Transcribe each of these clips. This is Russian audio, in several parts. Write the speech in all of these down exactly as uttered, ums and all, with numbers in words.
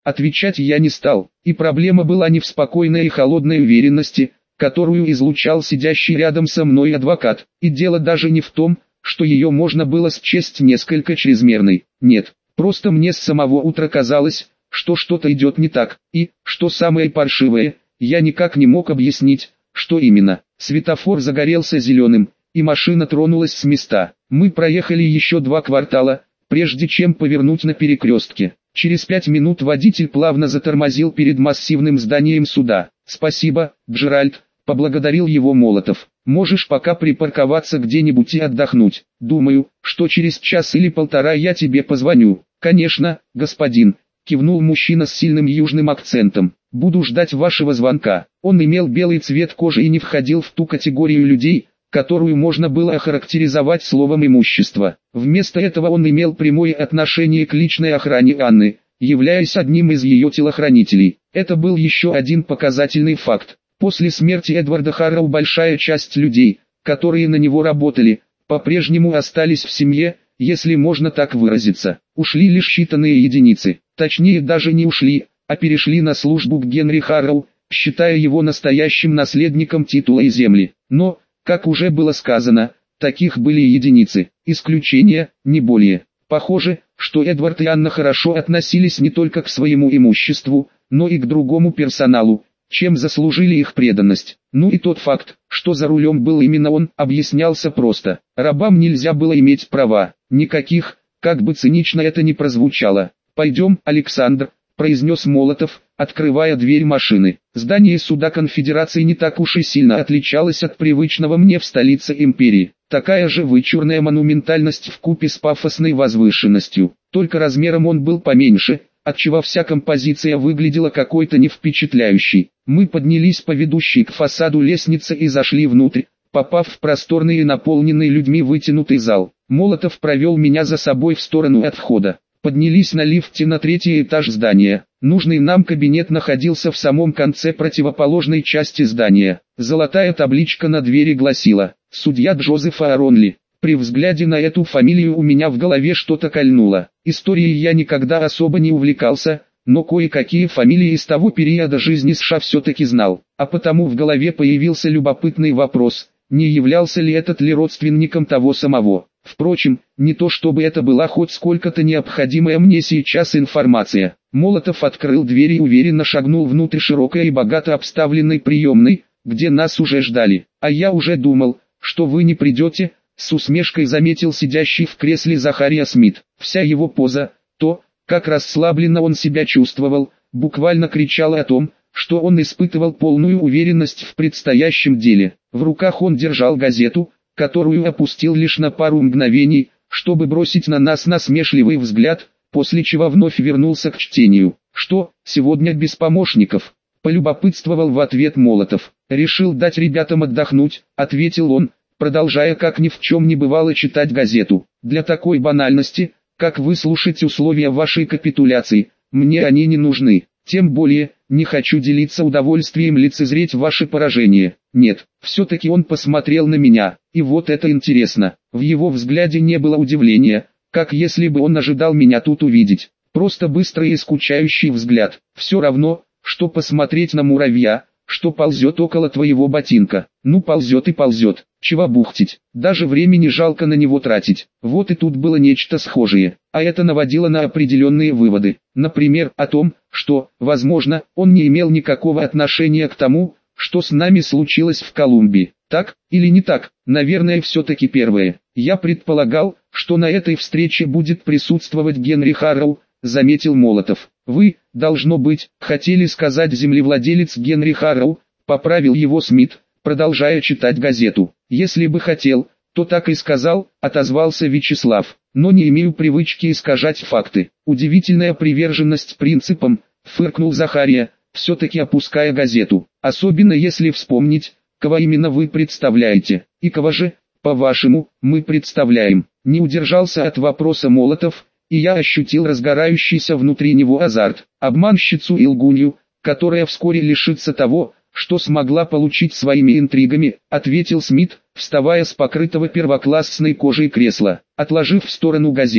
Отвечать я не стал, и проблема была не в спокойной и холодной уверенности, которую излучал сидящий рядом со мной адвокат, и дело даже не в том, что ее можно было счесть несколько чрезмерной. Нет, просто мне с самого утра казалось, что что-то идет не так, и, что самое паршивое, я никак не мог объяснить, что именно. Светофор загорелся зеленым, и машина тронулась с места. Мы проехали еще два квартала, прежде чем повернуть на перекрестке. Через пять минут водитель плавно затормозил перед массивным зданием суда. «Спасибо, Джеральд», — поблагодарил его Молотов. «Можешь пока припарковаться где-нибудь и отдохнуть. Думаю, что через час или полтора я тебе позвоню». «Конечно, господин», — кивнул мужчина с сильным южным акцентом. «Буду ждать вашего звонка». Он имел белый цвет кожи и не входил в ту категорию людей, которую можно было охарактеризовать словом «имущество». Вместо этого он имел прямое отношение к личной охране Анны, являясь одним из ее телохранителей. Это был еще один показательный факт. После смерти Эдварда Харроу большая часть людей, которые на него работали, по-прежнему остались в семье, если можно так выразиться. Ушли лишь считанные единицы, точнее даже не ушли, а перешли на службу к Генри Харроу, считая его настоящим наследником титула и земли. Но, как уже было сказано, таких были единицы, исключения, не более. Похоже, что Эдвард и Анна хорошо относились не только к своему имуществу, но и к другому персоналу, чем заслужили их преданность. Ну и тот факт, что за рулем был именно он, объяснялся просто. Рабам нельзя было иметь права, никаких, как бы цинично это ни прозвучало. «Пойдем, Александр», — произнес Молотов, открывая дверь машины. Здание суда конфедерации не так уж и сильно отличалось от привычного мне в столице империи. Такая же вычурная монументальность вкупе с пафосной возвышенностью. Только размером он был поменьше, отчего вся композиция выглядела какой-то не впечатляющей. Мы поднялись по ведущей к фасаду лестнице и зашли внутрь, попав в просторный и наполненный людьми вытянутый зал. Молотов провел меня за собой в сторону от входа. Поднялись на лифте на третий этаж здания. Нужный нам кабинет находился в самом конце противоположной части здания. Золотая табличка на двери гласила «Судья Джозеф Ааронли». При взгляде на эту фамилию у меня в голове что-то кольнуло. Историей я никогда особо не увлекался, но кое-какие фамилии из того периода жизни США все-таки знал. А потому в голове появился любопытный вопрос, не являлся ли этот ли родственником того самого. Впрочем, не то чтобы это была хоть сколько-то необходимая мне сейчас информация. Молотов открыл дверь и уверенно шагнул внутрь широкой и богато обставленной приемной, где нас уже ждали. «А я уже думал, что вы не придете», — с усмешкой заметил сидящий в кресле Захария Смит. Вся его поза, то, как расслабленно он себя чувствовал, буквально кричала о том, что он испытывал полную уверенность в предстоящем деле. В руках он держал газету, которую опустил лишь на пару мгновений, чтобы бросить на нас насмешливый взгляд, после чего вновь вернулся к чтению. «Что, сегодня без помощников?» — полюбопытствовал в ответ Молотов. «Решил дать ребятам отдохнуть», — ответил он, продолжая как ни в чем не бывало читать газету. «Для такой банальности, как выслушать условия вашей капитуляции, мне они не нужны. Тем более, не хочу делиться удовольствием лицезреть ваше поражение. Нет, все-таки он посмотрел на меня, и вот это интересно. В его взгляде не было удивления, как если бы он ожидал меня тут увидеть. Просто быстрый и скучающий взгляд. Все равно, что посмотреть на муравья, что ползет около твоего ботинка. Ну ползет и ползет, чего бухтить, даже времени жалко на него тратить. Вот и тут было нечто схожее, а это наводило на определенные выводы. Например, о том, что, возможно, он не имел никакого отношения к тому, что с нами случилось в Колумбии. Так, или не так? Наверное, все-таки первое. Я предполагал, что на этой встрече будет присутствовать Генри Харроу, заметил Молотов. Вы, должно быть, хотели сказать землевладелец Генри Харроу, поправил его Смит, продолжая читать газету. Если бы хотел, то так и сказал, отозвался Вячеслав. Но не имею привычки искажать факты. Удивительная приверженность принципам, фыркнул Захария, все-таки опуская газету. Особенно если вспомнить, кого именно вы представляете, и кого же, по-вашему, мы представляем. Не удержался от вопроса Молотов, и я ощутил разгорающийся внутри него азарт. Обманщицу и лгунью, которая вскоре лишится того, что смогла получить своими интригами, ответил Смит, вставая с покрытого первоклассной кожей кресла. Отложив в сторону газету,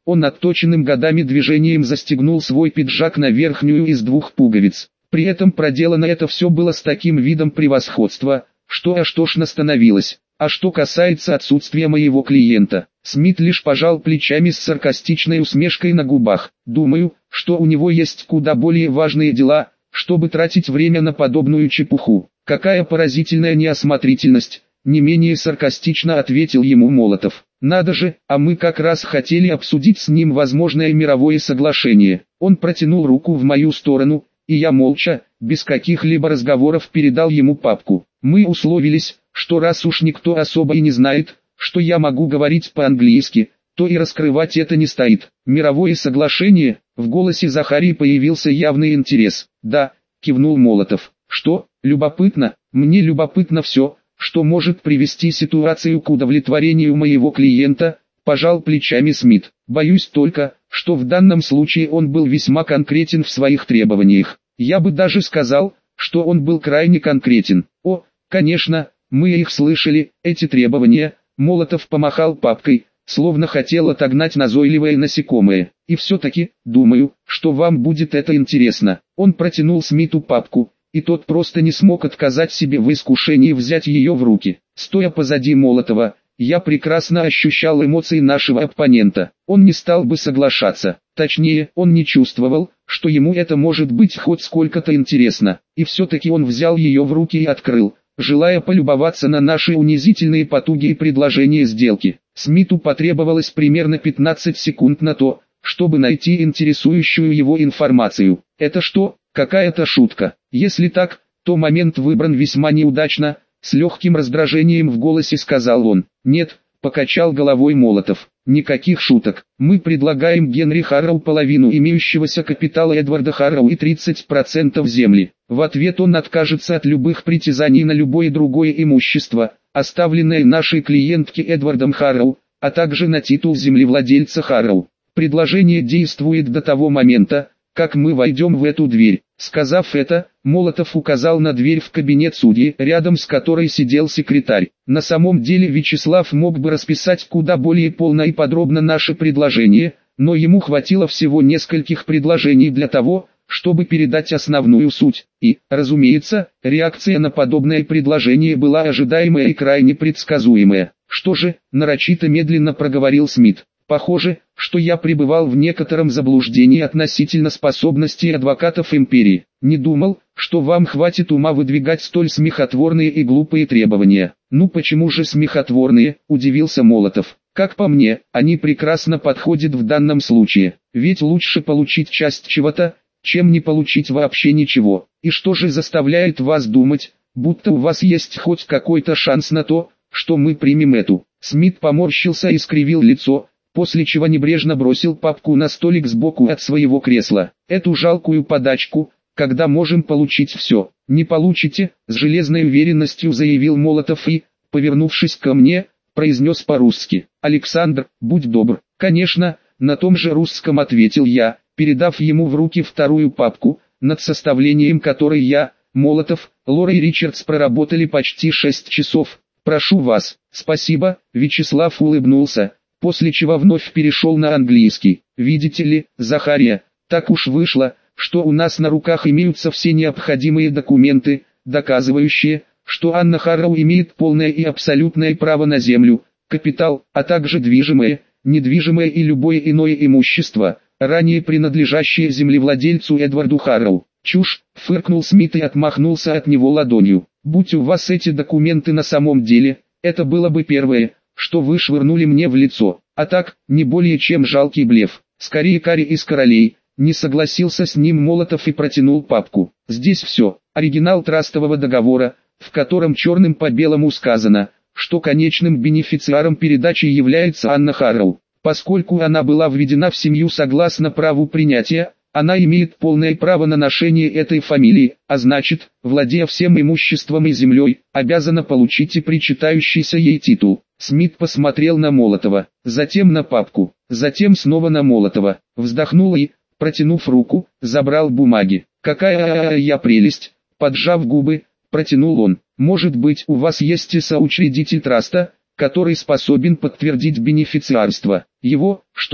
Он отточенным годами движением застегнул свой пиджак на верхнюю из двух пуговиц. При этом проделано это все было с таким видом превосходства, что аж тошно становилось. А что касается отсутствия моего клиента, Смит лишь пожал плечами с саркастичной усмешкой на губах. Думаю, что у него есть куда более важные дела, чтобы тратить время на подобную чепуху. Какая поразительная неосмотрительность, не менее саркастично ответил ему Молотов. Надо же, а мы как раз хотели обсудить с ним возможное мировое соглашение. Он протянул руку в мою сторону, и я молча, без каких-либо разговоров передал ему папку. Мы условились, что раз уж никто особо и не знает, что я могу говорить по-английски, то и раскрывать это не стоит. Мировое соглашение, в голосе Захарии появился явный интерес. Да, кивнул Молотов. Что, любопытно? Мне любопытно все, что может привести ситуацию к удовлетворению моего клиента, пожал плечами Смит. Боюсь только, что в данном случае он был весьма конкретен в своих требованиях. Я бы даже сказал, что он был крайне конкретен. О, конечно, мы их слышали, эти требования. Молотов помахал папкой, словно хотел отогнать назойливое насекомое. И все-таки, думаю, что вам будет это интересно. Он протянул Смиту папку, и тот просто не смог отказать себе в искушении взять ее в руки. Стоя позади Молотова, я прекрасно ощущал эмоции нашего оппонента. Он не стал бы соглашаться. Точнее, он не чувствовал, что ему это может быть хоть сколько-то интересно. И все-таки он взял ее в руки и открыл, желая полюбоваться на наши унизительные потуги и предложения сделки. Смиту потребовалось примерно пятнадцать секунд на то, чтобы найти интересующую его информацию. Это что, какая-то шутка? Если так, то момент выбран весьма неудачно, с легким раздражением в голосе сказал он. Нет, покачал головой Молотов. Никаких шуток. Мы предлагаем Генри Харроу половину имеющегося капитала Эдварда Харроу и тридцать процентов земли. В ответ он откажется от любых притязаний на любое другое имущество, оставленное нашей клиентке Эдвардом Харроу, а также на титул землевладельца Харроу. Предложение действует до того момента, как мы войдем в эту дверь. Сказав это, Молотов указал на дверь в кабинет судьи, рядом с которой сидел секретарь. На самом деле Вячеслав мог бы расписать куда более полно и подробно наше предложение, но ему хватило всего нескольких предложений для того, чтобы передать основную суть. И, разумеется, реакция на подобное предложение была ожидаемая и крайне предсказуемая. Что же, нарочито медленно проговорил Смит. Похоже, что я пребывал в некотором заблуждении относительно способностей адвокатов империи. Не думал, что вам хватит ума выдвигать столь смехотворные и глупые требования. Ну почему же смехотворные, удивился Молотов. Как по мне, они прекрасно подходят в данном случае. Ведь лучше получить часть чего-то, чем не получить вообще ничего. И что же заставляет вас думать, будто у вас есть хоть какой-то шанс на то, что мы примем эту? Смит поморщился и скривил лицо, после чего небрежно бросил папку на столик сбоку от своего кресла. Эту жалкую подачку, когда можем получить все. Не получите, с железной уверенностью заявил Молотов и, повернувшись ко мне, произнес по-русски. Александр, будь добр. Конечно, на том же русском ответил я, передав ему в руки вторую папку, над составлением которой я, Молотов, Лора и Ричардс проработали почти шесть часов. Прошу вас. Спасибо, Вячеслав улыбнулся, после чего вновь перешел на английский. Видите ли, Захария, так уж вышло, что у нас на руках имеются все необходимые документы, доказывающие, что Анна Харроу имеет полное и абсолютное право на землю, капитал, а также движимое, недвижимое и любое иное имущество, ранее принадлежащее землевладельцу Эдварду Харроу. Чушь, фыркнул Смит и отмахнулся от него ладонью. Будь у вас эти документы на самом деле, это было бы первое, что вы швырнули мне в лицо. А так, не более чем жалкий блеф. Скорее кари из королей. Не согласился с ним Молотов и протянул папку. Здесь все. Оригинал трастового договора, в котором черным по белому сказано, что конечным бенефициаром передачи является Анна Харроу. Поскольку она была введена в семью согласно праву принятия, она имеет полное право на ношение этой фамилии, а значит, владея всем имуществом и землей, обязана получить и причитающийся ей титул. Смит посмотрел на Молотова, затем на папку, затем снова на Молотова, вздохнул и, протянув руку, забрал бумаги. «Какая я прелесть!» Поджав губы, протянул он. «Может быть, у вас есть и соучредитель траста, который способен подтвердить бенефициарство. Его, что,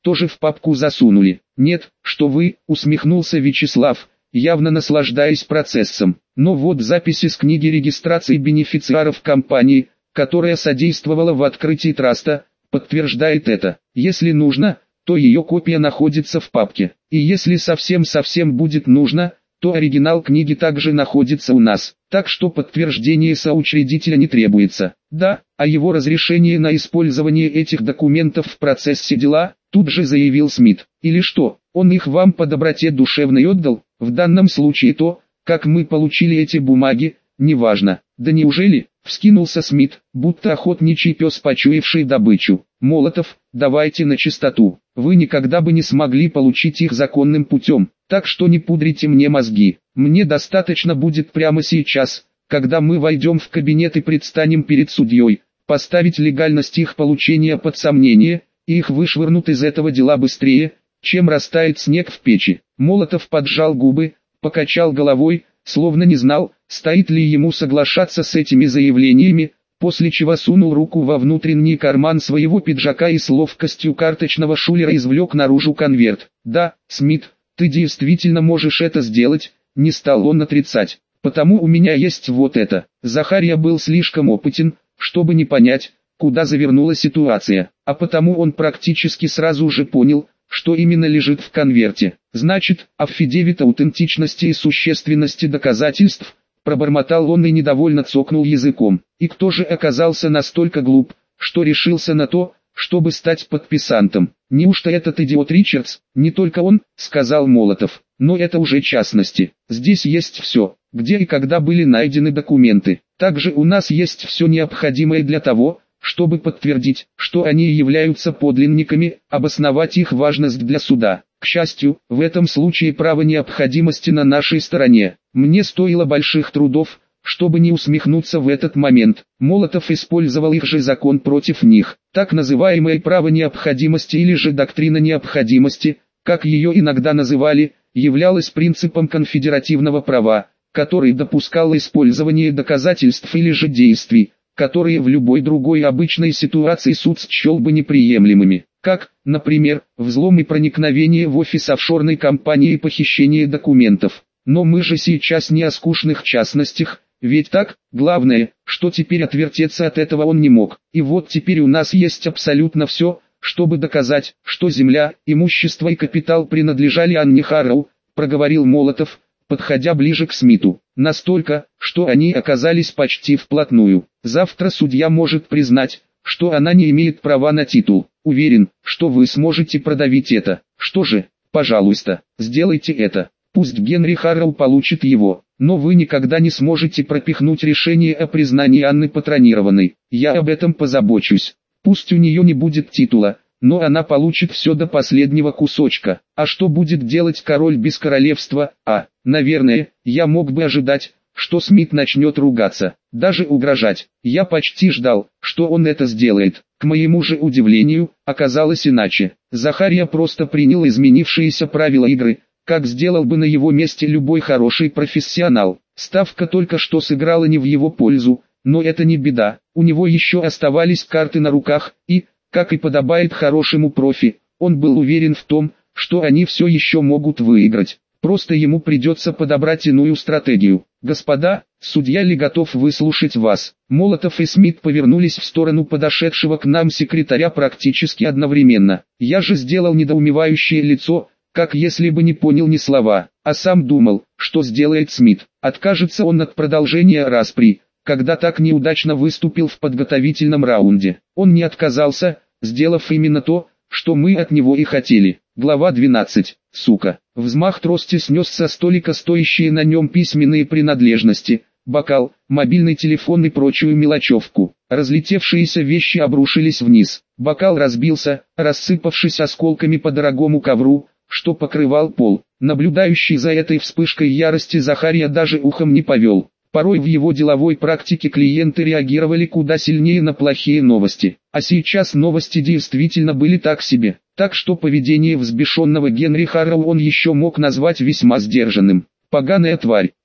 тоже в папку засунули. Нет, что вы, усмехнулся Вячеслав, явно наслаждаясь процессом. Но вот записи с книги регистрации бенефициаров компании, которая содействовала в открытии траста, подтверждает это. Если нужно, то ее копия находится в папке. И если совсем-совсем будет нужно, то оригинал книги также находится у нас. Так что подтверждение соучредителя не требуется. Да, а его разрешение на использование этих документов в процессе дела, тут же заявил Смит. Или что, он их вам по доброте душевной отдал? В данном случае то, как мы получили эти бумаги, неважно. Да неужели? Вскинулся Смит, будто охотничий пес, почуявший добычу. Молотов, давайте на чистоту. Вы никогда бы не смогли получить их законным путем, так что не пудрите мне мозги. Мне достаточно будет прямо сейчас, когда мы войдем в кабинет и предстанем перед судьей, поставить легальность их получения под сомнение, и их вышвырнут из этого дела быстрее, чем растает снег в печи. Молотов поджал губы, покачал головой, словно не знал, стоит ли ему соглашаться с этими заявлениями, после чего сунул руку во внутренний карман своего пиджака и с ловкостью карточного шулера извлек наружу конверт. «Да, Смит, ты действительно можешь это сделать», — не стал он отрицать. «Потому у меня есть вот это». Захария был слишком опытен, чтобы не понять, куда завернула ситуация, а потому он практически сразу же понял, что именно лежит в конверте. Значит, аффидевит аутентичности и существенности доказательств, пробормотал он и недовольно цокнул языком. И кто же оказался настолько глуп, что решился на то, чтобы стать подписантом? Неужто этот идиот Ричардс? Не только он, сказал Молотов, но это уже частности. Здесь есть все, где и когда были найдены документы. Также у нас есть все необходимое для того, чтобы подтвердить, что они являются подлинниками, обосновать их важность для суда. К счастью, в этом случае право необходимости на нашей стороне. Мне стоило больших трудов, чтобы не усмехнуться в этот момент. Молотов использовал их же закон против них. Так называемое право необходимости или же доктрина необходимости, как ее иногда называли, являлось принципом конфедеративного права, который допускал использование доказательств или же действий, которые в любой другой обычной ситуации суд счел бы неприемлемыми, как, например, взлом и проникновение в офис офшорной компании и похищение документов. Но мы же сейчас не о скучных частностях, ведь так, главное, что теперь отвертеться от этого он не мог. И вот теперь у нас есть абсолютно все, чтобы доказать, что земля, имущество и капитал принадлежали Анне Харроу, проговорил Молотов, подходя ближе к Смиту. Настолько, что они оказались почти вплотную. Завтра судья может признать, что она не имеет права на титул. Уверен, что вы сможете продавить это. Что же, пожалуйста, сделайте это. Пусть Генри Харроу получит его, но вы никогда не сможете пропихнуть решение о признании Анны патронированной. Я об этом позабочусь. Пусть у нее не будет титула, но она получит все до последнего кусочка. А что будет делать король без королевства? А, наверное, я мог бы ожидать, что Смит начнет ругаться, даже угрожать. Я почти ждал, что он это сделает. К моему же удивлению, оказалось иначе. Захария просто принял изменившиеся правила игры, как сделал бы на его месте любой хороший профессионал. Ставка только что сыграла не в его пользу, но это не беда. У него еще оставались карты на руках, и, как и подобает хорошему профи, он был уверен в том, что они все еще могут выиграть. Просто ему придется подобрать иную стратегию. Господа, судья ли готов выслушать вас? Молотов и Смит повернулись в сторону подошедшего к нам секретаря практически одновременно. Я же сделал недоумевающее лицо, как если бы не понял ни слова, а сам думал, что сделает Смит. Откажется он от продолжения распри, когда так неудачно выступил в подготовительном раунде. Он не отказался, сделав именно то, что мы от него и хотели. Глава двенадцать. Сука. Взмах трости снес со столика стоящие на нем письменные принадлежности, бокал, мобильный телефон и прочую мелочевку. Разлетевшиеся вещи обрушились вниз. Бокал разбился, рассыпавшись осколками по дорогому ковру, что покрывал пол. Наблюдающий за этой вспышкой ярости Захария даже ухом не повел. Порой в его деловой практике клиенты реагировали куда сильнее на плохие новости. А сейчас новости действительно были так себе. Так что поведение взбешенного Генри Харроу он еще мог назвать весьма сдержанным. «Поганая тварь»,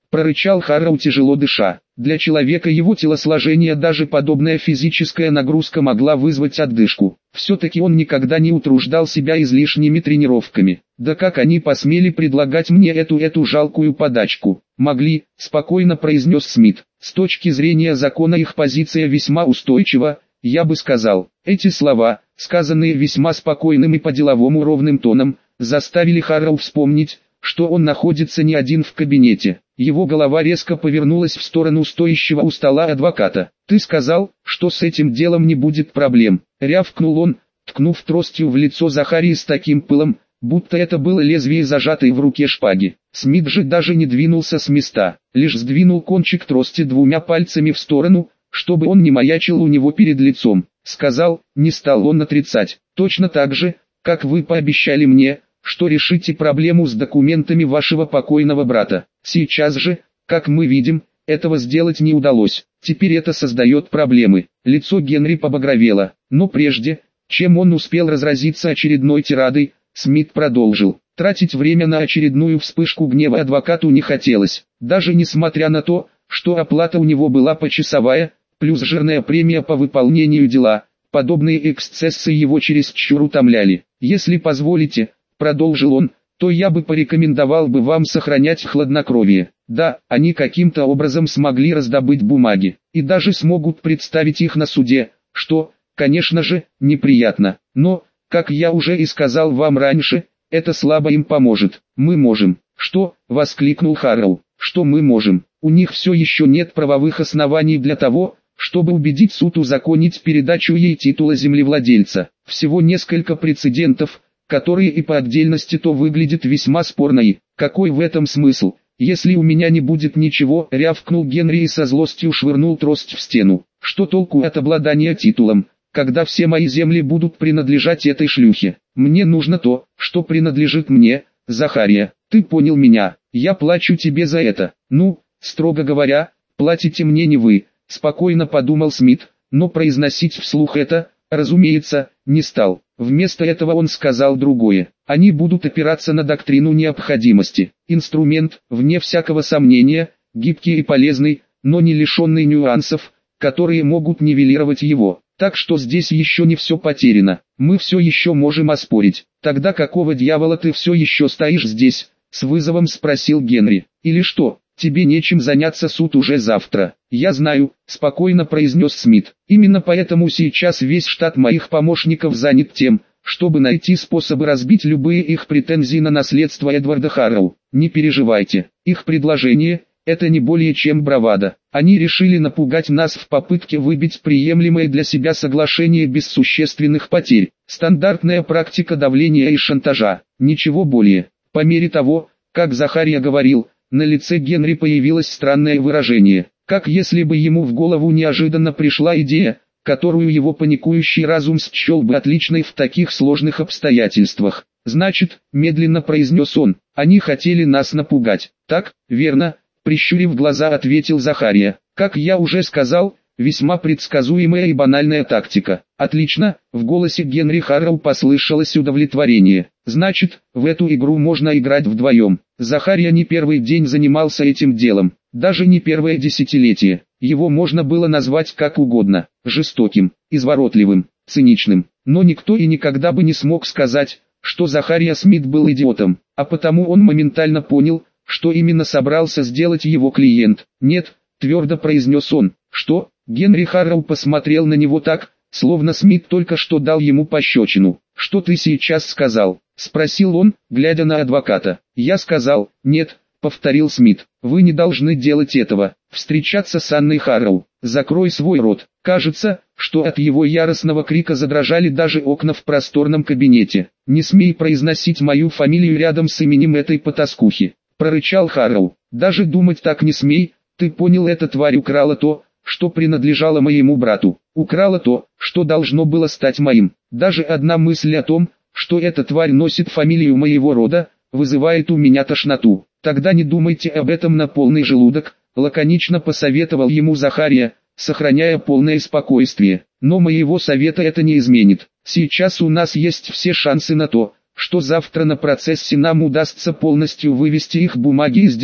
прорычал Харроу, тяжело дыша. Для человека его телосложения даже подобная физическая нагрузка могла вызвать одышку. Все-таки он никогда не утруждал себя излишними тренировками. Да как они посмели предлагать мне эту эту жалкую подачку? Могли, спокойно произнес Смит. С точки зрения закона их позиция весьма устойчива, я бы сказал. Эти слова, сказанные весьма спокойным и по-деловому ровным тоном, заставили Харроу вспомнить, что он находится не один в кабинете. Его голова резко повернулась в сторону стоящего у стола адвоката. «Ты сказал, что с этим делом не будет проблем», — рявкнул он, ткнув тростью в лицо Захарии с таким пылом, будто это было лезвие зажатой в руке шпаги. Смит же даже не двинулся с места, лишь сдвинул кончик трости двумя пальцами в сторону, чтобы он не маячил у него перед лицом. Сказал, не стал он отрицать, точно так же, как вы пообещали мне, что решите проблему с документами вашего покойного брата. Сейчас же, как мы видим, этого сделать не удалось. Теперь это создает проблемы. Лицо Генри побагровело, но прежде, чем он успел разразиться очередной тирадой, Смит продолжил. Тратить время на очередную вспышку гнева адвокату не хотелось, даже несмотря на то, что оплата у него была почасовая, плюс жирная премия по выполнению дела. Подобные эксцессы его чересчур утомляли. «Если позволите», — продолжил он, — «то я бы порекомендовал бы вам сохранять хладнокровие. Да, они каким-то образом смогли раздобыть бумаги, и даже смогут представить их на суде, что, конечно же, неприятно. Но, как я уже и сказал вам раньше, это слабо им поможет. Мы можем». «Что?» — воскликнул Харроу. «Что мы можем? У них все еще нет правовых оснований для того, чтобы убедить суд узаконить передачу ей титула землевладельца. Всего несколько прецедентов, которые и по отдельности то выглядят весьма спорно и, какой в этом смысл, если у меня не будет ничего?» — рявкнул Генри и со злостью швырнул трость в стену. «Что толку от обладания титулом, когда все мои земли будут принадлежать этой шлюхе? Мне нужно то, что принадлежит мне, Захария, ты понял меня, я плачу тебе за это». «Ну, строго говоря, платите мне не вы», — спокойно подумал Смит, но произносить вслух это, разумеется, не стал. Вместо этого он сказал другое. «Они будут опираться на доктрину необходимости. Инструмент, вне всякого сомнения, гибкий и полезный, но не лишенный нюансов, которые могут нивелировать его. Так что здесь еще не все потеряно. Мы все еще можем оспорить». «Тогда какого дьявола ты все еще стоишь здесь?» — с вызовом спросил Генри. «Или что, тебе нечем заняться, суд уже завтра?» «Я знаю», — спокойно произнес Смит. «Именно поэтому сейчас весь штат моих помощников занят тем, чтобы найти способы разбить любые их претензии на наследство Эдварда Харроу. Не переживайте, их предложение — это не более чем бравада. Они решили напугать нас в попытке выбить приемлемое для себя соглашение без существенных потерь. Стандартная практика давления и шантажа, ничего более». По мере того, как Захария говорил, на лице Генри появилось странное выражение, как если бы ему в голову неожиданно пришла идея, которую его паникующий разум счел бы отличной в таких сложных обстоятельствах. «Значит», — медленно произнес он, — «они хотели нас напугать». «Так, верно», — прищурив глаза, ответил Захария. «Как я уже сказал, весьма предсказуемая и банальная тактика». «Отлично», — в голосе Генри Харроу послышалось удовлетворение. «Значит, в эту игру можно играть вдвоем». Захария не первый день занимался этим делом, даже не первое десятилетие. Его можно было назвать как угодно, жестоким, изворотливым, циничным. Но никто и никогда бы не смог сказать, что Захария Смит был идиотом, а потому он моментально понял, что именно собрался сделать его клиент. «Нет», — твердо произнес он. «Что?» Генри Харроу посмотрел на него так, словно Смит только что дал ему пощечину. «Что ты сейчас сказал?» — спросил он, глядя на адвоката. «Я сказал, нет», — повторил Смит. «Вы не должны делать этого, встречаться с Анной Харроу. Закрой свой рот». Кажется, что от его яростного крика задрожали даже окна в просторном кабинете. «Не смей произносить мою фамилию рядом с именем этой потаскухи», — прорычал Харроу. «Даже думать так не смей, ты понял, эта тварь украла то, что принадлежало моему брату, украла то, что должно было стать моим. Даже одна мысль о том, что эта тварь носит фамилию моего рода, вызывает у меня тошноту. Тогда не думайте об этом на полный желудок», — лаконично посоветовал ему Захария, сохраняя полное спокойствие. «Но моего совета это не изменит. Сейчас у нас есть все шансы на то, что завтра на процессе нам удастся полностью вывести их бумаги из дела.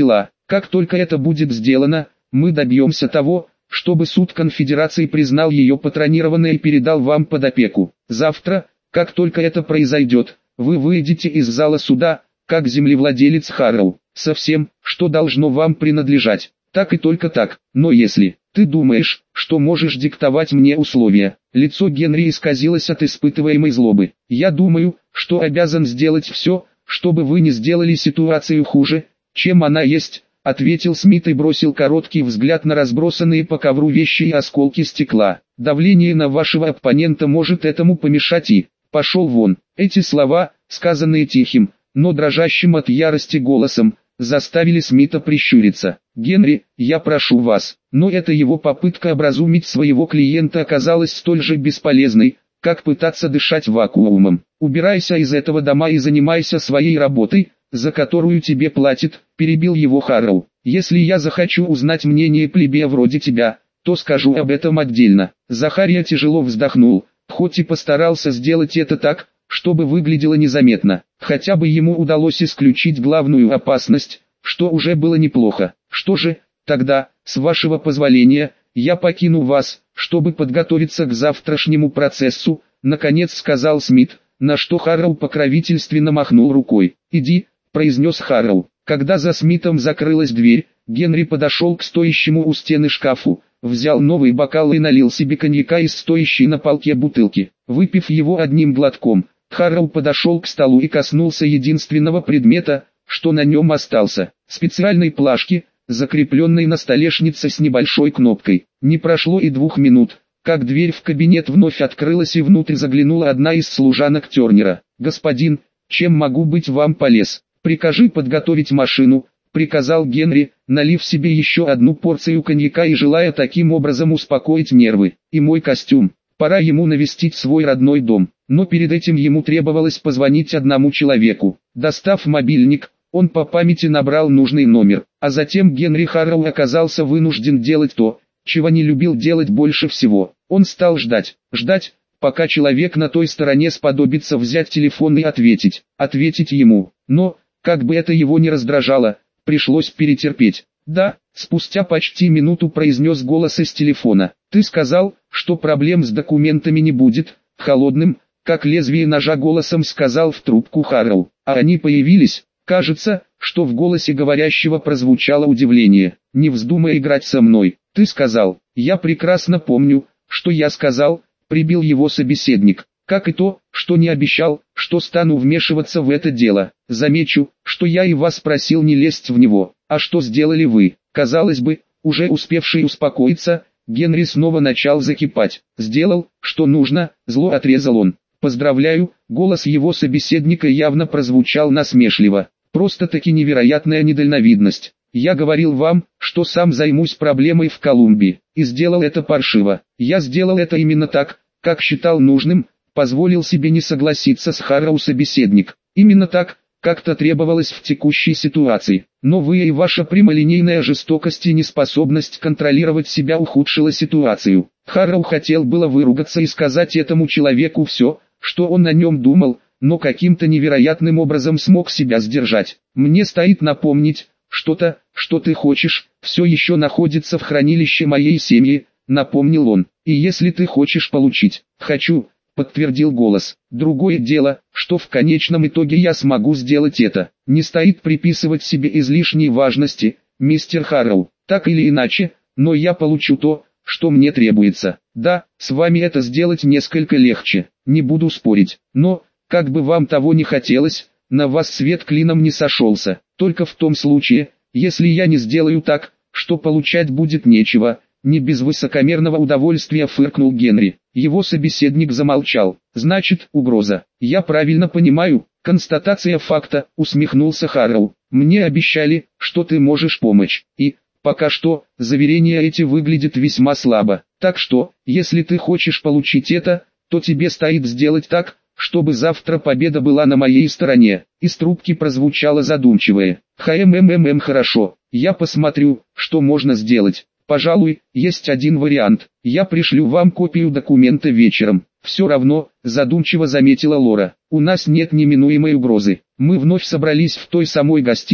Как только это будет сделано, мы добьемся того, чтобы суд конфедерации признал ее патронированной и передал вам под опеку. Завтра, как только это произойдет, вы выйдете из зала суда, как землевладелец Харроу, со всем, что должно вам принадлежать. Так и только так. Но если ты думаешь, что можешь диктовать мне условия, лицо Генри исказилось от испытываемой злобы. Я думаю, что обязан сделать все, чтобы вы не сделали ситуацию хуже, чем она есть, ответил Смит и бросил короткий взгляд на разбросанные по ковру вещи и осколки стекла. Давление на вашего оппонента может этому помешать и пошел вон. Эти слова, сказанные тихим, но дрожащим от ярости голосом, заставили Смита прищуриться. «Генри, я прошу вас». Но эта его попытка образумить своего клиента оказалась столь же бесполезной, как пытаться дышать вакуумом. «Убирайся из этого дома и занимайся своей работой, за которую тебе платят», — перебил его Харроу. «Если я захочу узнать мнение плебея вроде тебя, то скажу об этом отдельно». Захария тяжело вздохнул, хоть и постарался сделать это так, чтобы выглядело незаметно. Хотя бы ему удалось исключить главную опасность, что уже было неплохо. «Что же, тогда, с вашего позволения, я покину вас, чтобы подготовиться к завтрашнему процессу», — наконец сказал Смит, на что Харроу покровительственно махнул рукой. «Иди», — произнес Харроу. Когда за Смитом закрылась дверь, Генри подошел к стоящему у стены шкафу, взял новый бокал и налил себе коньяка из стоящей на полке бутылки. Выпив его одним глотком, Харроу подошел к столу и коснулся единственного предмета, что на нем остался — специальной плашки, закрепленной на столешнице с небольшой кнопкой. Не прошло и двух минут, как дверь в кабинет вновь открылась и внутрь заглянула одна из служанок Тернера. «Господин, чем могу быть вам полез? Прикажи подготовить машину», — приказал Генри, налив себе еще одну порцию коньяка и желая таким образом успокоить нервы. «И мой костюм. Пора ему навестить свой родной дом». Но перед этим ему требовалось позвонить одному человеку. Достав мобильник, он по памяти набрал нужный номер, а затем Генри Харроу оказался вынужден делать то, чего не любил делать больше всего. Он стал ждать, ждать, пока человек на той стороне сподобится взять телефон и ответить, ответить ему. Но, как бы это его не раздражало, пришлось перетерпеть. «Да», — спустя почти минуту произнес голос из телефона. «Ты сказал, что проблем с документами не будет», — холодным, как лезвие ножа голосом сказал в трубку Харроу. «А они появились». Кажется, что в голосе говорящего прозвучало удивление. «Не вздумай играть со мной, ты сказал». «Я прекрасно помню, что я сказал», — прибил его собеседник. «Как и то, что не обещал, что стану вмешиваться в это дело. Замечу, что я и вас просил не лезть в него. А что сделали вы?» Казалось бы, уже успевший успокоиться, Генри снова начал закипать. «Сделал, что нужно», — зло отрезал он. «Поздравляю», — голос его собеседника явно прозвучал насмешливо. «Просто-таки невероятная недальновидность. Я говорил вам, что сам займусь проблемой в Колумбии, и сделал это паршиво. Я сделал это именно так, как считал нужным», — позволил себе не согласиться с Харроу собеседник. «Именно так, как-то требовалось в текущей ситуации. Но вы и ваша прямолинейная жестокость и неспособность контролировать себя ухудшила ситуацию». Харроу хотел было выругаться и сказать этому человеку все, что он о нем думал, но каким-то невероятным образом смог себя сдержать. «Мне стоит напомнить, что-то, что ты хочешь, все еще находится в хранилище моей семьи», — напомнил он. «И если ты хочешь получить...» «Хочу», — подтвердил голос. «Другое дело, что в конечном итоге я смогу сделать это. Не стоит приписывать себе излишней важности, мистер Харроу. Так или иначе, но я получу то, что мне требуется. Да, с вами это сделать несколько легче, не буду спорить. Но, как бы вам того не хотелось, на вас свет клином не сошелся. Только в том случае, если я не сделаю так, что получать будет нечего». Не без высокомерного удовольствия фыркнул Генри. Его собеседник замолчал. «Значит, угроза. Я правильно понимаю?» «Констатация факта», — усмехнулся Харроу. «Мне обещали, что ты можешь помочь. И, пока что, заверения эти выглядят весьма слабо. Так что, если ты хочешь получить это, то тебе стоит сделать так, чтобы завтра победа была на моей стороне». Из трубки прозвучало задумчивое. «Хмммм, хорошо. Я посмотрю, что можно сделать. Пожалуй, есть один вариант. Я пришлю вам копию документа вечером». «Все равно», — задумчиво заметила Лора, — «у нас нет неминуемой угрозы». Мы вновь собрались в той самой гостиной,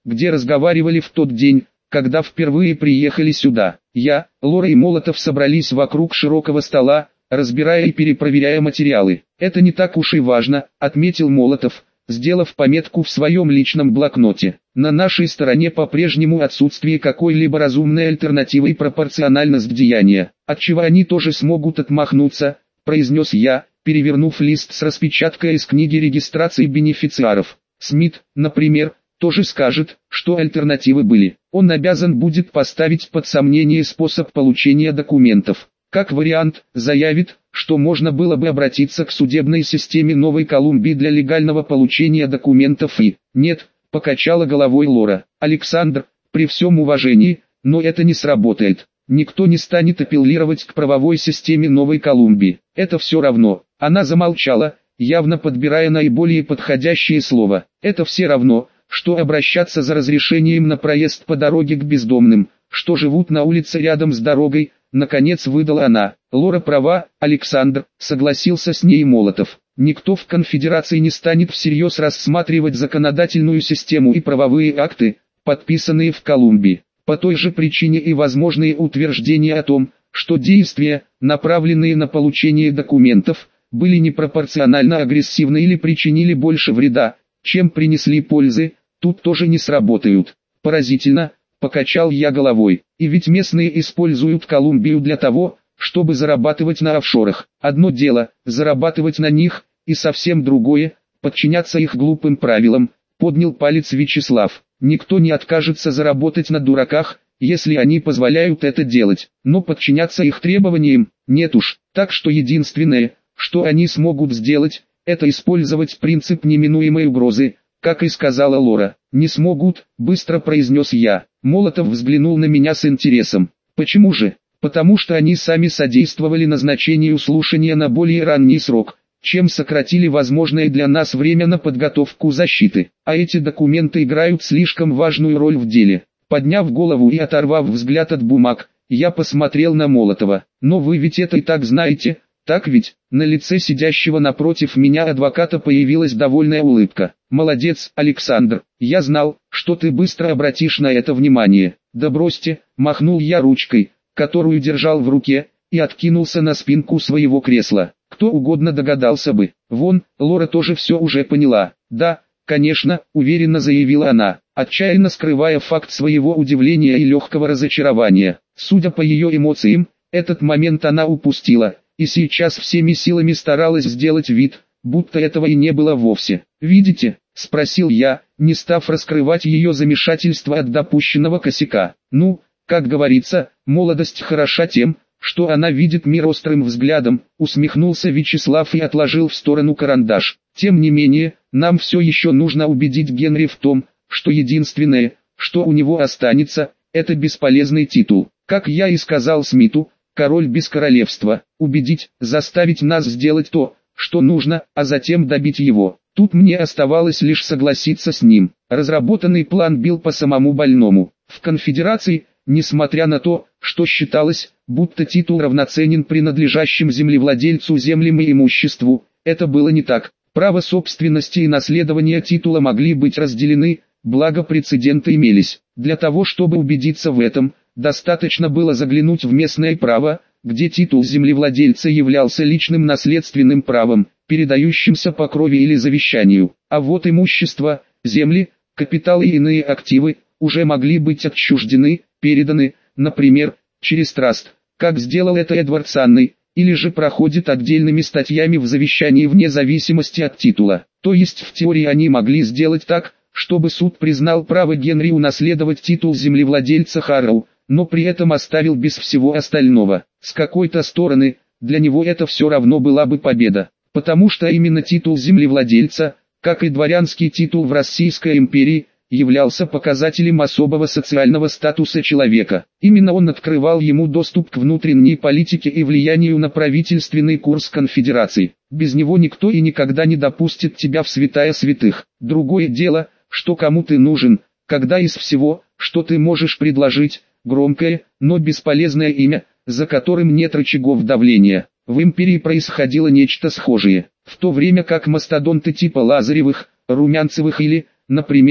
где разговаривали в тот день, когда впервые приехали сюда. Я, Лора и Молотов собрались вокруг широкого стола, разбирая и перепроверяя материалы. «Это не так уж и важно», — отметил Молотов, сделав пометку в своем личном блокноте. «На нашей стороне по-прежнему отсутствие какой-либо разумной альтернативы и пропорциональность деяния, от чего они тоже смогут отмахнуться», — произнес я, перевернув лист с распечаткой из книги регистрации бенефициаров. «Смит, например, тоже скажет, что альтернативы были. Он обязан будет поставить под сомнение способ получения документов. Как вариант, заявит, что можно было бы обратиться к судебной системе Новой Колумбии для легального получения документов и... Нет, покачала головой Лора. Александр, при всем уважении, но это не сработает. Никто не станет апеллировать к правовой системе Новой Колумбии. Это все равно. Она замолчала, явно подбирая наиболее подходящее слово. Это все равно, что обращаться за разрешением на проезд по дороге к бездомным, что живут на улице рядом с дорогой. Наконец выдала она. Лора права, Александр, согласился с ней Молотов. Никто в конфедерации не станет всерьез рассматривать законодательную систему и правовые акты, подписанные в Колумбии. По той же причине и возможные утверждения о том, что действия, направленные на получение документов, были непропорционально агрессивны или причинили больше вреда, чем принесли пользы, тут тоже не сработают. Поразительно. Покачал я головой. И ведь местные используют Колумбию для того, чтобы зарабатывать на офшорах. Одно дело – зарабатывать на них, и совсем другое – подчиняться их глупым правилам, поднял палец Вячеслав. Никто не откажется заработать на дураках, если они позволяют это делать, но подчиняться их требованиям – нет уж. Так что единственное, что они смогут сделать, это использовать принцип неминуемой угрозы, как и сказала Лора. «Не смогут», – быстро произнес я. Молотов взглянул на меня с интересом. «Почему же?» «Потому что они сами содействовали назначению слушания на более ранний срок, чем сократили возможное для нас время на подготовку защиты. А эти документы играют слишком важную роль в деле». Подняв голову и оторвав взгляд от бумаг, я посмотрел на Молотова. «Но вы ведь это и так знаете, так ведь?» На лице сидящего напротив меня адвоката появилась довольная улыбка. «Молодец, Александр, я знал, что ты быстро обратишь на это внимание». «Да бросьте», махнул я ручкой, которую держал в руке, и откинулся на спинку своего кресла. Кто угодно догадался бы. Вон, Лора тоже все уже поняла. «Да, конечно», уверенно заявила она, отчаянно скрывая факт своего удивления и легкого разочарования. Судя по ее эмоциям, этот момент она упустила, и сейчас всеми силами старалась сделать вид, будто этого и не было вовсе. «Видите?» – спросил я, не став раскрывать ее замешательство от допущенного косяка. «Ну, как говорится, молодость хороша тем, что она видит мир острым взглядом», – усмехнулся Вячеслав и отложил в сторону карандаш. «Тем не менее, нам все еще нужно убедить Генри в том, что единственное, что у него останется, это бесполезный титул. Как я и сказал Смиту, король без королевства. Убедить, заставить нас сделать то, что нужно, а затем добить его». Тут мне оставалось лишь согласиться с ним. Разработанный план бил по самому больному. В конфедерации, несмотря на то, что считалось, будто титул равноценен принадлежащим землевладельцу землям и имуществу, это было не так. Право собственности и наследования титула могли быть разделены, благо прецеденты имелись. Для того, чтобы убедиться в этом, достаточно было заглянуть в местное право, где титул землевладельца являлся личным наследственным правом, передающимся по крови или завещанию. А вот имущество, земли, капитал и иные активы, уже могли быть отчуждены, переданы, например, через траст, как сделал это Эдвард с Анной, или же проходит отдельными статьями в завещании вне зависимости от титула. То есть в теории они могли сделать так, чтобы суд признал право Генри унаследовать титул землевладельца Харроу, но при этом оставил без всего остального. С какой-то стороны, для него это все равно была бы победа, потому что именно титул землевладельца, как и дворянский титул в Российской империи, являлся показателем особого социального статуса человека. Именно он открывал ему доступ к внутренней политике и влиянию на правительственный курс конфедерации. Без него никто и никогда не допустит тебя в святая святых. Другое дело, что кому ты нужен, когда из всего, что ты можешь предложить, громкое, но бесполезное имя, за которым нет рычагов давления. В империи происходило нечто схожее. В то время как мастодонты типа Лазаревых, Румянцевых или, например,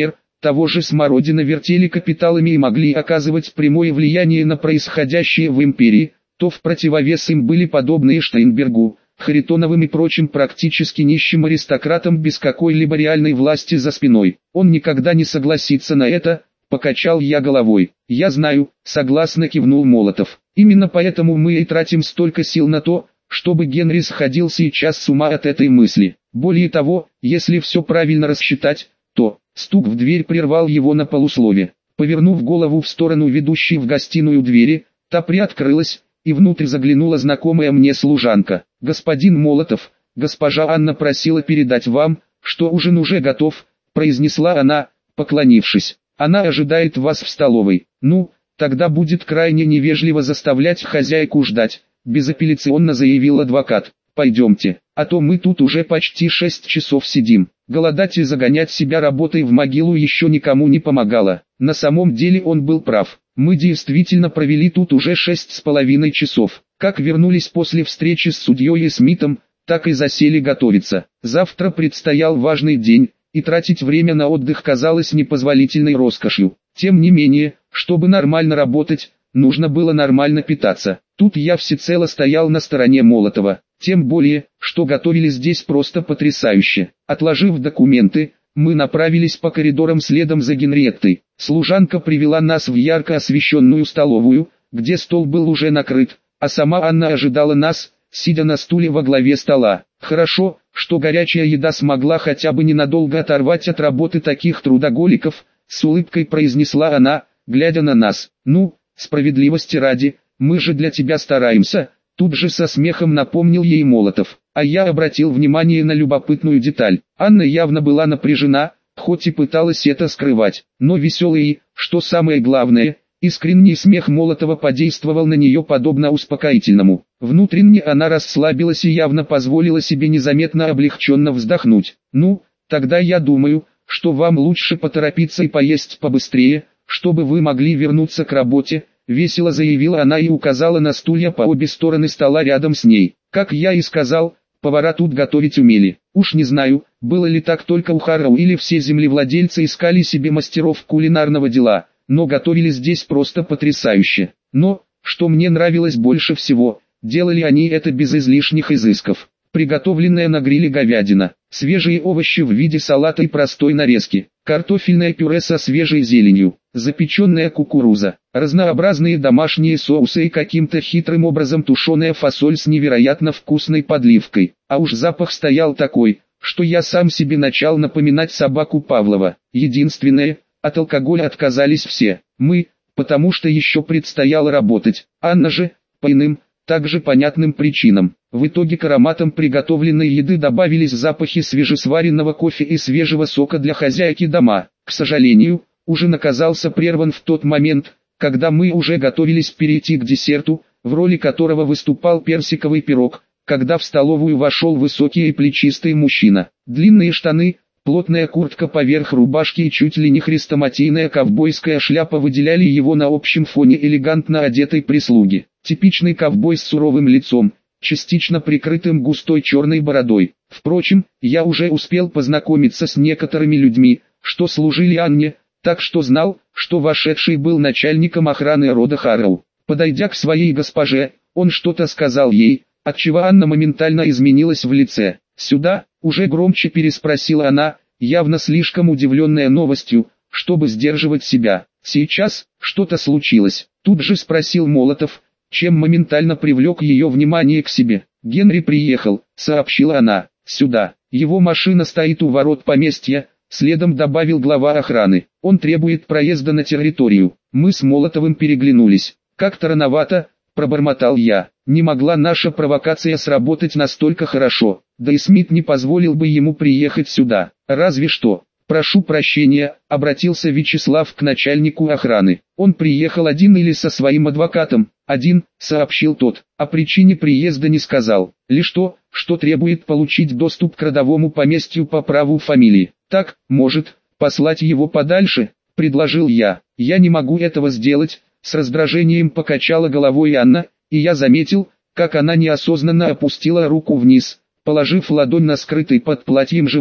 того же Смородина вертели капиталами и могли оказывать прямое влияние на происходящее в империи, то в противовес им были подобные Штейнбергу, Харитоновым и прочим практически нищим аристократам без какой-либо реальной власти за спиной. Он никогда не согласится на это, покачал я головой. Я знаю, согласно кивнул Молотов. Именно поэтому мы и тратим столько сил на то, чтобы Генри сходил сейчас с ума от этой мысли. Более того, если все правильно рассчитать, то... Стук в дверь прервал его на полуслове. Повернув голову в сторону ведущей в гостиную двери, та приоткрылась, и внутрь заглянула знакомая мне служанка. «Господин Молотов, госпожа Анна просила передать вам, что ужин уже готов», произнесла она, поклонившись. «Она ожидает вас в столовой. Ну, тогда будет крайне невежливо заставлять хозяйку ждать», безапелляционно заявил адвокат. «Пойдемте, а то мы тут уже почти шесть часов сидим». Голодать и загонять себя работой в могилу еще никому не помогало. На самом деле он был прав. Мы действительно провели тут уже шесть с половиной часов. Как вернулись после встречи с судьей и Смитом, так и засели готовиться. Завтра предстоял важный день, и тратить время на отдых казалось непозволительной роскошью. Тем не менее, чтобы нормально работать, нужно было нормально питаться. Тут я всецело стоял на стороне Молотова. Тем более, что готовили здесь просто потрясающе. Отложив документы, мы направились по коридорам следом за Генриеттой. Служанка привела нас в ярко освещенную столовую, где стол был уже накрыт, а сама Анна ожидала нас, сидя на стуле во главе стола. Хорошо, что горячая еда смогла хотя бы ненадолго оторвать от работы таких трудоголиков, с улыбкой произнесла она, глядя на нас. «Ну, справедливости ради, мы же для тебя стараемся», тут же со смехом напомнил ей Молотов. А я обратил внимание на любопытную деталь. Анна явно была напряжена, хоть и пыталась это скрывать, но веселый и, что самое главное, искренний смех Молотова подействовал на нее подобно успокоительному. Внутренне она расслабилась и явно позволила себе незаметно облегченно вздохнуть. «Ну, тогда я думаю, что вам лучше поторопиться и поесть побыстрее, чтобы вы могли вернуться к работе», весело заявила она и указала на стулья по обе стороны стола рядом с ней. Как я и сказал, повара тут готовить умели. Уж не знаю, было ли так только у Харроу или все землевладельцы искали себе мастеров кулинарного дела, но готовили здесь просто потрясающе. Но, что мне нравилось больше всего, делали они это без излишних изысков. Приготовленная на гриле говядина, свежие овощи в виде салата и простой нарезки, картофельное пюре со свежей зеленью, запеченная кукуруза, разнообразные домашние соусы и каким-то хитрым образом тушеная фасоль с невероятно вкусной подливкой. А уж запах стоял такой, что я сам себе начал напоминать собаку Павлова. Единственное, от алкоголя отказались все. Мы, потому что еще предстояло работать. Анна же, по иным, также понятным причинам. В итоге к ароматам приготовленной еды добавились запахи свежесваренного кофе и свежего сока для хозяйки дома. К сожалению, ужин оказался прерван в тот момент, когда мы уже готовились перейти к десерту, в роли которого выступал персиковый пирог, когда в столовую вошел высокий и плечистый мужчина. Длинные штаны, плотная куртка поверх рубашки и чуть ли не хрестоматийная ковбойская шляпа выделяли его на общем фоне элегантно одетой прислуги. Типичный ковбой с суровым лицом, частично прикрытым густой черной бородой. Впрочем, я уже успел познакомиться с некоторыми людьми, что служили Анне, так что знал, что вошедший был начальником охраны рода Харроу. Подойдя к своей госпоже, он что-то сказал ей, отчего Анна моментально изменилась в лице. «Сюда?» — уже громче переспросила она, явно слишком удивленная новостью, чтобы сдерживать себя. «Сейчас, что-то случилось?» — тут же спросил Молотов, чем моментально привлек ее внимание к себе. «Генри приехал», — сообщила она. «Сюда. Его машина стоит у ворот поместья», — следом добавил глава охраны. «Он требует проезда на территорию». Мы с Молотовым переглянулись. «Как-то рановато», — пробормотал я. «Не могла наша провокация сработать настолько хорошо. Да и Смит не позволил бы ему приехать сюда. Разве что». «Прошу прощения», — обратился Вячеслав к начальнику охраны. «Он приехал один или со своим адвокатом?» «Один», — сообщил тот. «О причине приезда не сказал. Лишь то, что требует получить доступ к родовому поместью по праву фамилии. Так, может, послать его подальше?» — предложил я. «Я не могу этого сделать», — с раздражением покачала головой Анна, и я заметил, как она неосознанно опустила руку вниз, положив ладонь на скрытый под платьем живот.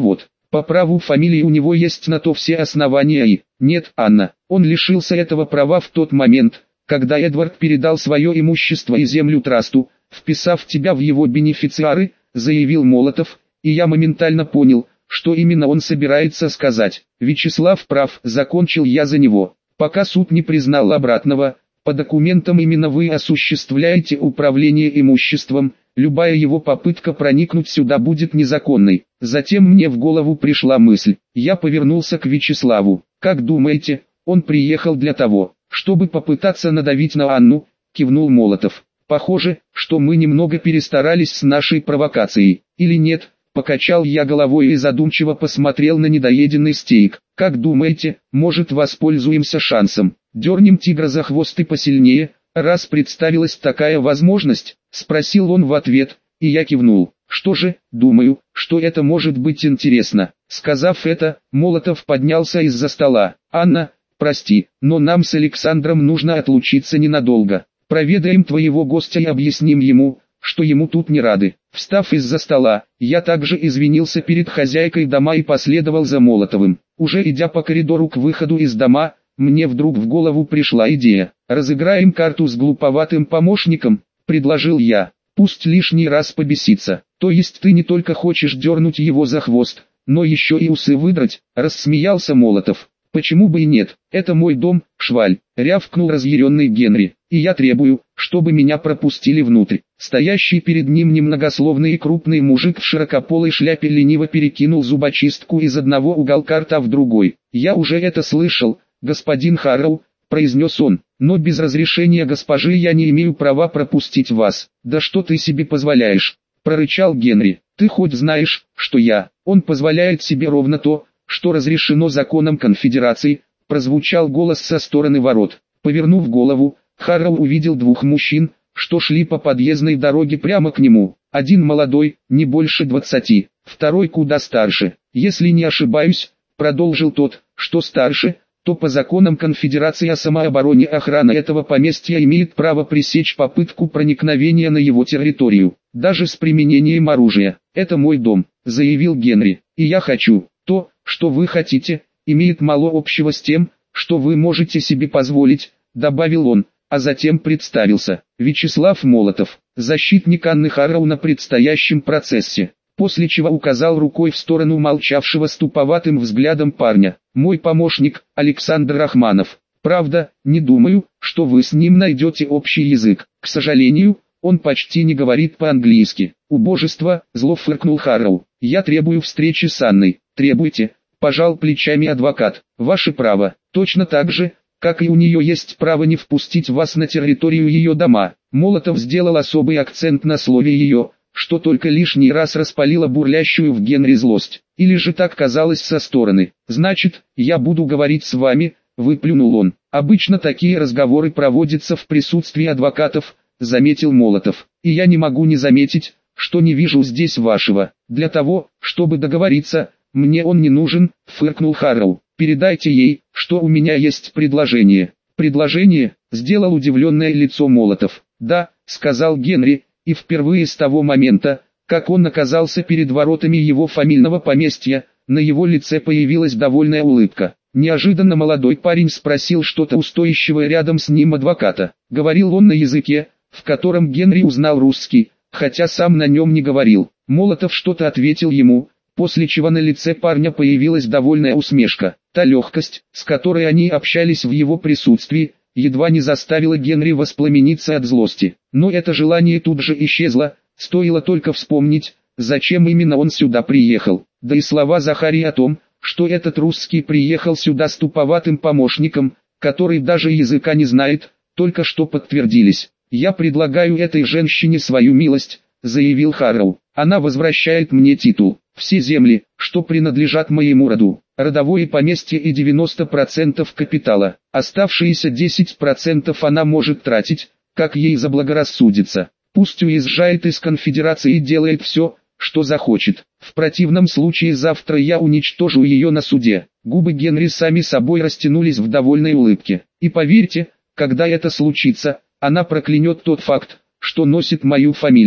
По праву фамилии у него есть на то все основания и... Нет, Анна, он лишился этого права в тот момент, когда Эдвард передал свое имущество и землю трасту, вписав тебя в его бенефициары, заявил Молотов, и я моментально понял, что именно он собирается сказать. Вячеслав прав, закончил я за него. Пока суд не признал обратного, по документам именно вы осуществляете управление имуществом, любая его попытка проникнуть сюда будет незаконной. Затем мне в голову пришла мысль. Я повернулся к Вячеславу. Как думаете, он приехал для того, чтобы попытаться надавить на Анну? Кивнул Молотов. Похоже, что мы немного перестарались с нашей провокацией. Или нет? Покачал я головой и задумчиво посмотрел на недоеденный стейк. Как думаете, может, воспользуемся шансом? Дернем тигра за хвост и посильнее, раз представилась такая возможность? Спросил он в ответ, и я кивнул. Что же, думаю, что это может быть интересно. Сказав это, Молотов поднялся из-за стола. Анна, прости, но нам с Александром нужно отлучиться ненадолго. Проведаем твоего гостя и объясним ему, что ему тут не рады. Встав из-за стола, я также извинился перед хозяйкой дома и последовал за Молотовым. Уже идя по коридору к выходу из дома, мне вдруг в голову пришла идея. «Разыграем карту с глуповатым помощником», — предложил я. «Пусть лишний раз побесится. То есть ты не только хочешь дернуть его за хвост, но еще и усы выдрать», — рассмеялся Молотов. «Почему бы и нет? Это мой дом, шваль», — рявкнул разъяренный Генри. «И я требую, чтобы меня пропустили внутрь». Стоящий перед ним немногословный и крупный мужик в широкополой шляпе лениво перекинул зубочистку из одного уголка рта в другой. «Я уже это слышал, господин Харроу», — произнес он, — «но без разрешения госпожи я не имею права пропустить вас». «Да что ты себе позволяешь?» — прорычал Генри. «Ты хоть знаешь, что я?» «Он позволяет себе ровно то, что разрешено законом конфедерации», — прозвучал голос со стороны ворот. Повернув голову, Харроу увидел двух мужчин, что шли по подъездной дороге прямо к нему. Один молодой, не больше двадцати, второй куда старше. «Если не ошибаюсь», — продолжил тот, — «что старше, то по законам конфедерации о самообороне охрана этого поместья имеет право пресечь попытку проникновения на его территорию, даже с применением оружия. Это мой дом», — заявил Генри, — «и я хочу. То, что вы хотите, имеет мало общего с тем, что вы можете себе позволить», — добавил он, а затем представился. Вячеслав Молотов, защитник Анны Харроу на предстоящем процессе, после чего указал рукой в сторону молчавшего с туповатым взглядом парня. «Мой помощник, Александр Рахманов. Правда, не думаю, что вы с ним найдете общий язык. К сожалению, он почти не говорит по-английски». «Убожество», — зло фыркнул Харроу. «Я требую встречи с Анной». «Требуйте», — пожал плечами адвокат. «Ваше право, точно так же, как и у нее есть право не впустить вас на территорию ее дома». Молотов сделал особый акцент на слове «ее», что только лишний раз распалило бурлящую в Генри злость. Или же так казалось со стороны. «Значит, я буду говорить с вами», — выплюнул он. «Обычно такие разговоры проводятся в присутствии адвокатов», — заметил Молотов. «И я не могу не заметить, что не вижу здесь вашего. Для того, чтобы договориться, мне он не нужен», — фыркнул Харроу. «Передайте ей, что у меня есть предложение». «Предложение?» — сделал удивленное лицо Молотов. «Да», — сказал Генри, и впервые с того момента, как он оказался перед воротами его фамильного поместья, на его лице появилась довольная улыбка. Неожиданно молодой парень спросил что-то у стоящего рядом с ним адвоката. Говорил он на языке, в котором Генри узнал русский, хотя сам на нем не говорил. Молотов что-то ответил ему, после чего на лице парня появилась довольная усмешка. Та легкость, с которой они общались в его присутствии, едва не заставила Генри воспламениться от злости. Но это желание тут же исчезло, стоило только вспомнить, зачем именно он сюда приехал. Да и слова Захарии о том, что этот русский приехал сюда с туповатым помощником, который даже языка не знает, только что подтвердились. «Я предлагаю этой женщине свою милость», — заявил Харроу. «Она возвращает мне титул, все земли, что принадлежат моему роду, родовое поместье и девяносто процентов капитала. Оставшиеся десять процентов она может тратить, как ей заблагорассудится. Пусть уезжает из конфедерации и делает все, что захочет. В противном случае завтра я уничтожу ее на суде». Губы Генри сами собой растянулись в довольной улыбке. «И поверьте, когда это случится, она проклянет тот факт, что носит мою фамилию».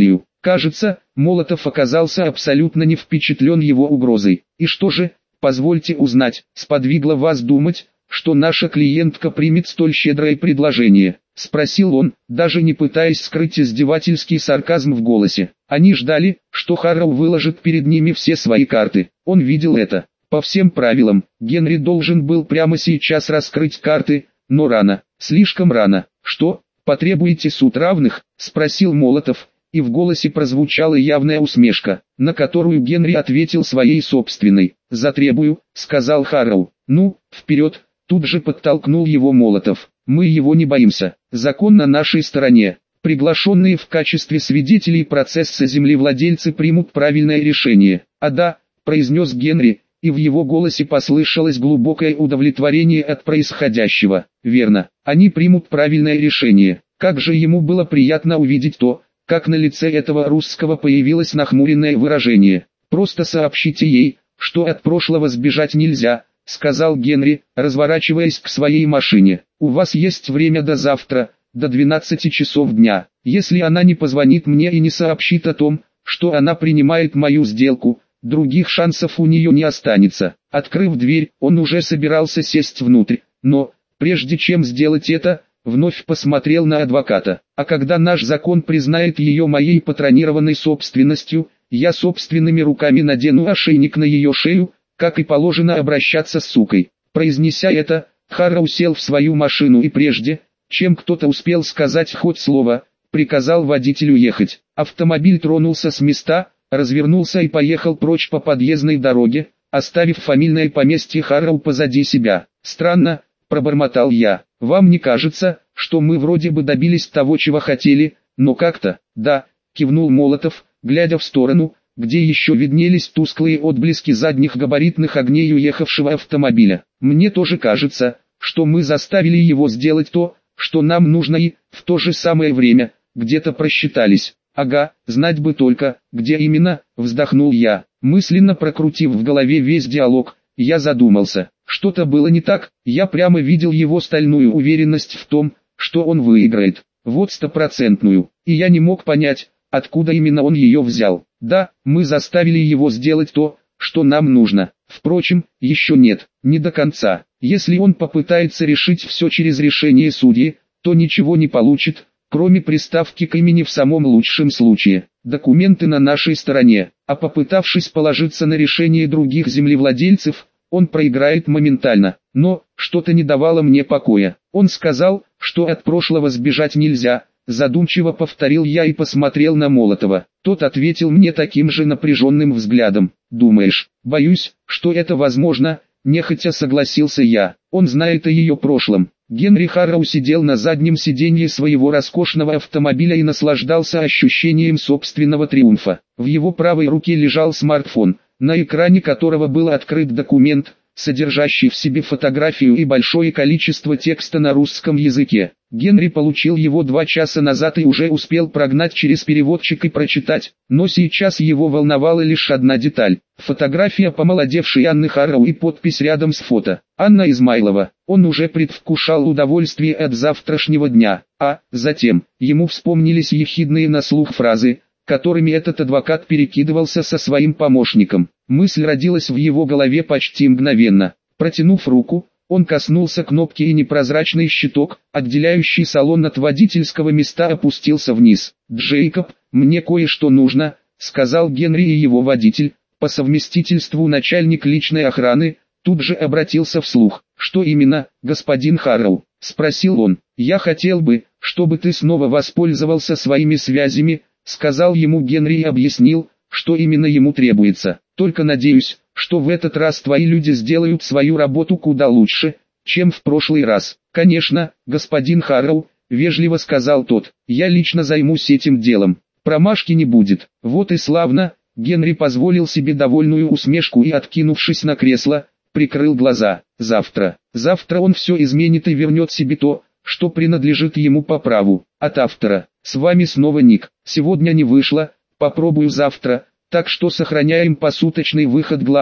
Кажется, Молотов оказался абсолютно не впечатлен его угрозой. «И что же, позвольте узнать, сподвигло вас думать, что наша клиентка примет столь щедрое предложение?» — спросил он, даже не пытаясь скрыть издевательский сарказм в голосе. Они ждали, что Харроу выложит перед ними все свои карты. Он видел это. По всем правилам, Генри должен был прямо сейчас раскрыть карты, но рано, слишком рано. «Что, потребуете суд равных?» — спросил Молотов, и в голосе прозвучала явная усмешка, на которую Генри ответил своей собственной. «Затребую», — сказал Харроу. «Ну, вперед!» — тут же подтолкнул его Молотов. «Мы его не боимся. Закон на нашей стороне. Приглашенные в качестве свидетелей процесса землевладельцы примут правильное решение». «А да», — произнес Генри, и в его голосе послышалось глубокое удовлетворение от происходящего. «Верно, они примут правильное решение». Как же ему было приятно увидеть то, как на лице этого русского появилось нахмуренное выражение. «Просто сообщите ей, что от прошлого сбежать нельзя», — сказал Генри, разворачиваясь к своей машине. «У вас есть время до завтра, до двенадцати часов дня. Если она не позвонит мне и не сообщит о том, что она принимает мою сделку, других шансов у нее не останется». Открыв дверь, он уже собирался сесть внутрь, но, прежде чем сделать это, вновь посмотрел на адвоката. «А когда наш закон признает ее моей патронированной собственностью, я собственными руками надену ошейник на ее шею, как и положено обращаться с сукой». Произнеся это, Харроу сел в свою машину и прежде, чем кто-то успел сказать хоть слово, приказал водителю ехать. Автомобиль тронулся с места, развернулся и поехал прочь по подъездной дороге, оставив фамильное поместье Харроу позади себя. «Странно», — пробормотал я. «Вам не кажется, что мы вроде бы добились того, чего хотели, но как-то...» «Да», — кивнул Молотов, глядя в сторону, где еще виднелись тусклые отблески задних габаритных огней уехавшего автомобиля. «Мне тоже кажется, что мы заставили его сделать то, что нам нужно, и, в то же самое время, где-то просчитались». «Ага, знать бы только, где именно», — вздохнул я. Мысленно прокрутив в голове весь диалог, я задумался. Что-то было не так, я прямо видел его стальную уверенность в том, что он выиграет. Вот стопроцентную. И я не мог понять, откуда именно он ее взял. Да, мы заставили его сделать то, что нам нужно. Впрочем, еще нет, не до конца. Если он попытается решить все через решение судьи, то ничего не получит, кроме приставки к имени в самом лучшем случае. Документы на нашей стороне, а попытавшись положиться на решение других землевладельцев, он проиграет моментально. Но, что-то не давало мне покоя. Он сказал, что от прошлого сбежать нельзя, задумчиво повторил я и посмотрел на Молотова. Тот ответил мне таким же напряженным взглядом. «Думаешь?» «Боюсь, что это возможно», нехотя согласился я. Он знает о ее прошлом. Генри Харроу сидел на заднем сиденье своего роскошного автомобиля и наслаждался ощущением собственного триумфа. В его правой руке лежал смартфон, на экране которого был открыт документ, содержащий в себе фотографию и большое количество текста на русском языке. Генри получил его два часа назад и уже успел прогнать через переводчик и прочитать, но сейчас его волновала лишь одна деталь. Фотография помолодевшей Анны Харроу и подпись рядом с фото. Анна Измайлова. Он уже предвкушал удовольствие от завтрашнего дня, а, затем, ему вспомнились ехидные на слух фразы, которыми этот адвокат перекидывался со своим помощником. Мысль родилась в его голове почти мгновенно. Протянув руку, он коснулся кнопки, и непрозрачный щиток, отделяющий салон от водительского места, опустился вниз. «Джейкоб, мне кое-что нужно», — сказал Генри, и его водитель, по совместительству начальник личной охраны, тут же обратился вслух. «Что именно, господин Харроу?» — спросил он. «Я хотел бы, чтобы ты снова воспользовался своими связями», — сказал ему Генри и объяснил, что именно ему требуется. «Только надеюсь, что в этот раз твои люди сделают свою работу куда лучше, чем в прошлый раз». «Конечно, господин Харроу», — вежливо сказал тот, — «я лично займусь этим делом. Промашки не будет». «Вот и славно», — Генри позволил себе довольную усмешку и, откинувшись на кресло, прикрыл глаза. «Завтра, завтра он все изменит и вернет себе то, что принадлежит ему по праву. От автора. С вами снова Ник. Сегодня не вышло, попробую завтра, так что сохраняем посуточный выход глав,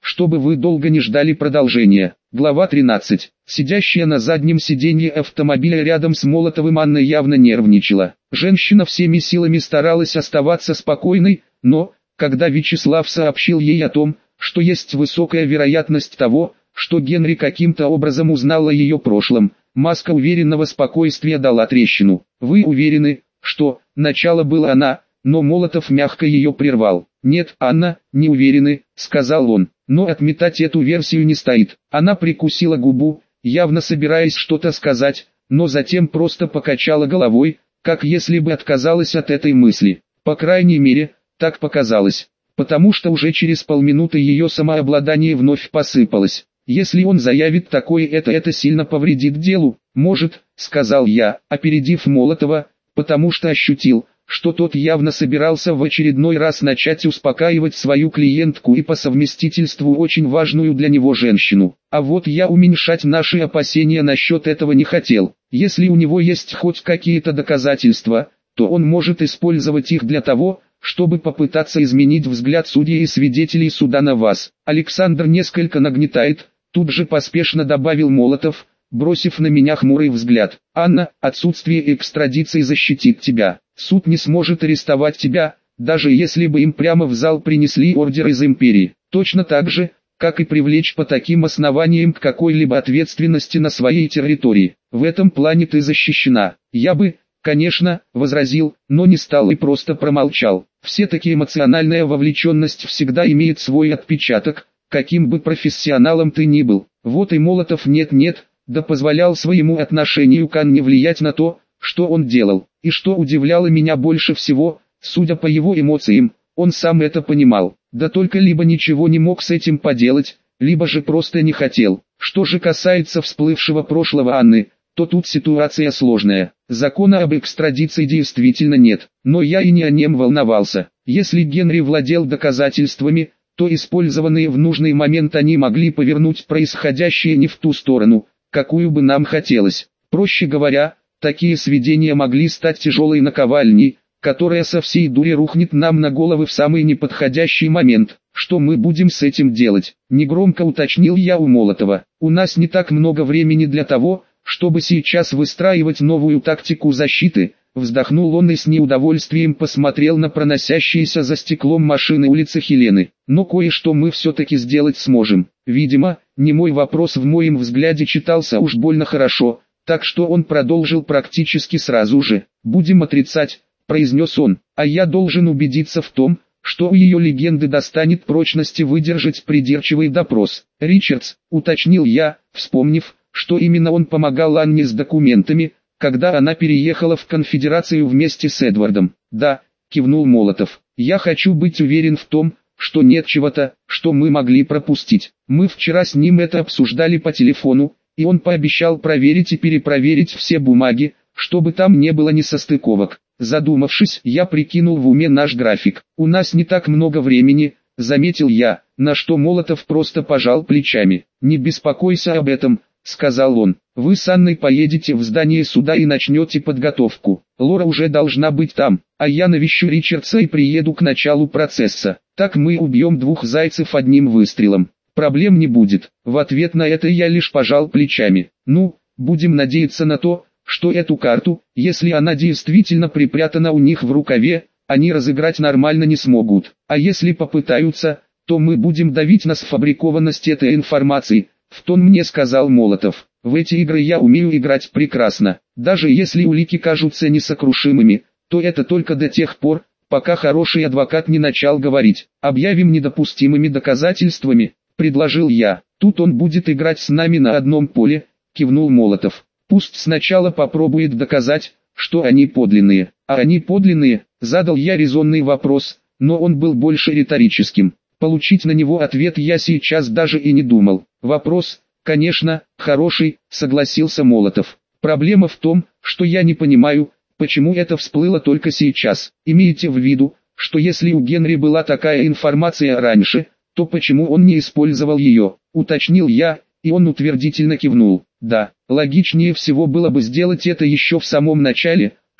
чтобы вы долго не ждали продолжения. Глава тринадцать. Сидящая на заднем сиденье автомобиля рядом с Молотовым Анна явно нервничала. Женщина всеми силами старалась оставаться спокойной, но, когда Вячеслав сообщил ей о том, что есть высокая вероятность того, что Генри каким-то образом узнал о ее прошлом, маска уверенного спокойствия дала трещину. «Вы уверены, что...» Начало было она, но Молотов мягко ее прервал. «Нет, Анна, не уверены», — сказал он, — «но отметать эту версию не стоит». Она прикусила губу, явно собираясь что-то сказать, но затем просто покачала головой, как если бы отказалась от этой мысли. По крайней мере, так показалось, потому что уже через полминуты ее самообладание вновь посыпалось. «Если он заявит такое, это это сильно повредит делу». «Может», — сказал я, опередив Молотова, потому что ощутил, что тот явно собирался в очередной раз начать успокаивать свою клиентку и по совместительству очень важную для него женщину. А вот я уменьшать наши опасения насчет этого не хотел. Если у него есть хоть какие-то доказательства, то он может использовать их для того, чтобы попытаться изменить взгляд судей и свидетелей суда на вас. Александр несколько нагнетает, тут же поспешно добавил Молотов, бросив на меня хмурый взгляд. «Анна, отсутствие экстрадиции защитит тебя. Суд не сможет арестовать тебя, даже если бы им прямо в зал принесли ордер из империи. Точно так же, как и привлечь по таким основаниям к какой-либо ответственности на своей территории. В этом плане ты защищена». Я бы, конечно, возразил, но не стал и просто промолчал. Все-таки эмоциональная вовлеченность всегда имеет свой отпечаток, каким бы профессионалом ты ни был. Вот и Молотов нет-нет, да позволял своему отношению к Анне влиять на то, что он делал. И что удивляло меня больше всего, судя по его эмоциям, он сам это понимал. Да только либо ничего не мог с этим поделать, либо же просто не хотел. Что же касается всплывшего прошлого Анны, то тут ситуация сложная. Закона об экстрадиции действительно нет, но я и не о нем волновался. Если Генри владел доказательствами, то использованные в нужный момент они могли повернуть происходящее не в ту сторону, какую бы нам хотелось. Проще говоря, такие сведения могли стать тяжелой наковальней, которая со всей дури рухнет нам на головы в самый неподходящий момент. Что мы будем с этим делать? Негромко уточнил я у Молотова. У нас не так много времени для того, чтобы сейчас выстраивать новую тактику защиты. Вздохнул он и с неудовольствием посмотрел на проносящиеся за стеклом машины улицы Хелены. Но кое-что мы все-таки сделать сможем. Видимо, немой вопрос в моем взгляде читался уж больно хорошо, так что он продолжил практически сразу же. «Будем отрицать», — произнес он, — «а я должен убедиться в том, что у ее легенды достанет прочности выдержать придирчивый допрос». «Ричардс», — уточнил я, вспомнив, что именно он помогал Анне с документами, когда она переехала в конфедерацию вместе с Эдвардом. «Да», — кивнул Молотов, — «я хочу быть уверен в том, что нет чего-то, что мы могли пропустить. Мы вчера с ним это обсуждали по телефону, и он пообещал проверить и перепроверить все бумаги, чтобы там не было несостыковок». Задумавшись, я прикинул в уме наш график. «У нас не так много времени», — заметил я, на что Молотов просто пожал плечами. «Не беспокойся об этом», — сказал он. «Вы с Анной поедете в здание суда и начнете подготовку. Лора уже должна быть там, а я навещу Ричардса и приеду к началу процесса. Так мы убьем двух зайцев одним выстрелом. Проблем не будет». В ответ на это я лишь пожал плечами. «Ну, будем надеяться на то, что эту карту, если она действительно припрятана у них в рукаве, они разыграть нормально не смогут. А если попытаются, то мы будем давить на сфабрикованность этой информации», — в тон мне сказал Молотов. «В эти игры я умею играть прекрасно. Даже если улики кажутся несокрушимыми, то это только до тех пор, пока хороший адвокат не начал говорить. Объявим недопустимыми доказательствами», — предложил я. «Тут он будет играть с нами на одном поле», — кивнул Молотов. «Пусть сначала попробует доказать, что они подлинные». «А они подлинные?» — задал я резонный вопрос, но он был больше риторическим. Получить на него ответ я сейчас даже и не думал. «Вопрос, конечно, хороший», — согласился Молотов. «Проблема в том, что я не понимаю, почему это всплыло только сейчас. Имейте в виду, что если у Генри была такая информация раньше, то почему он не использовал ее?» — уточнил я, и он утвердительно кивнул. «Да, логичнее всего было бы сделать это еще в самом начале,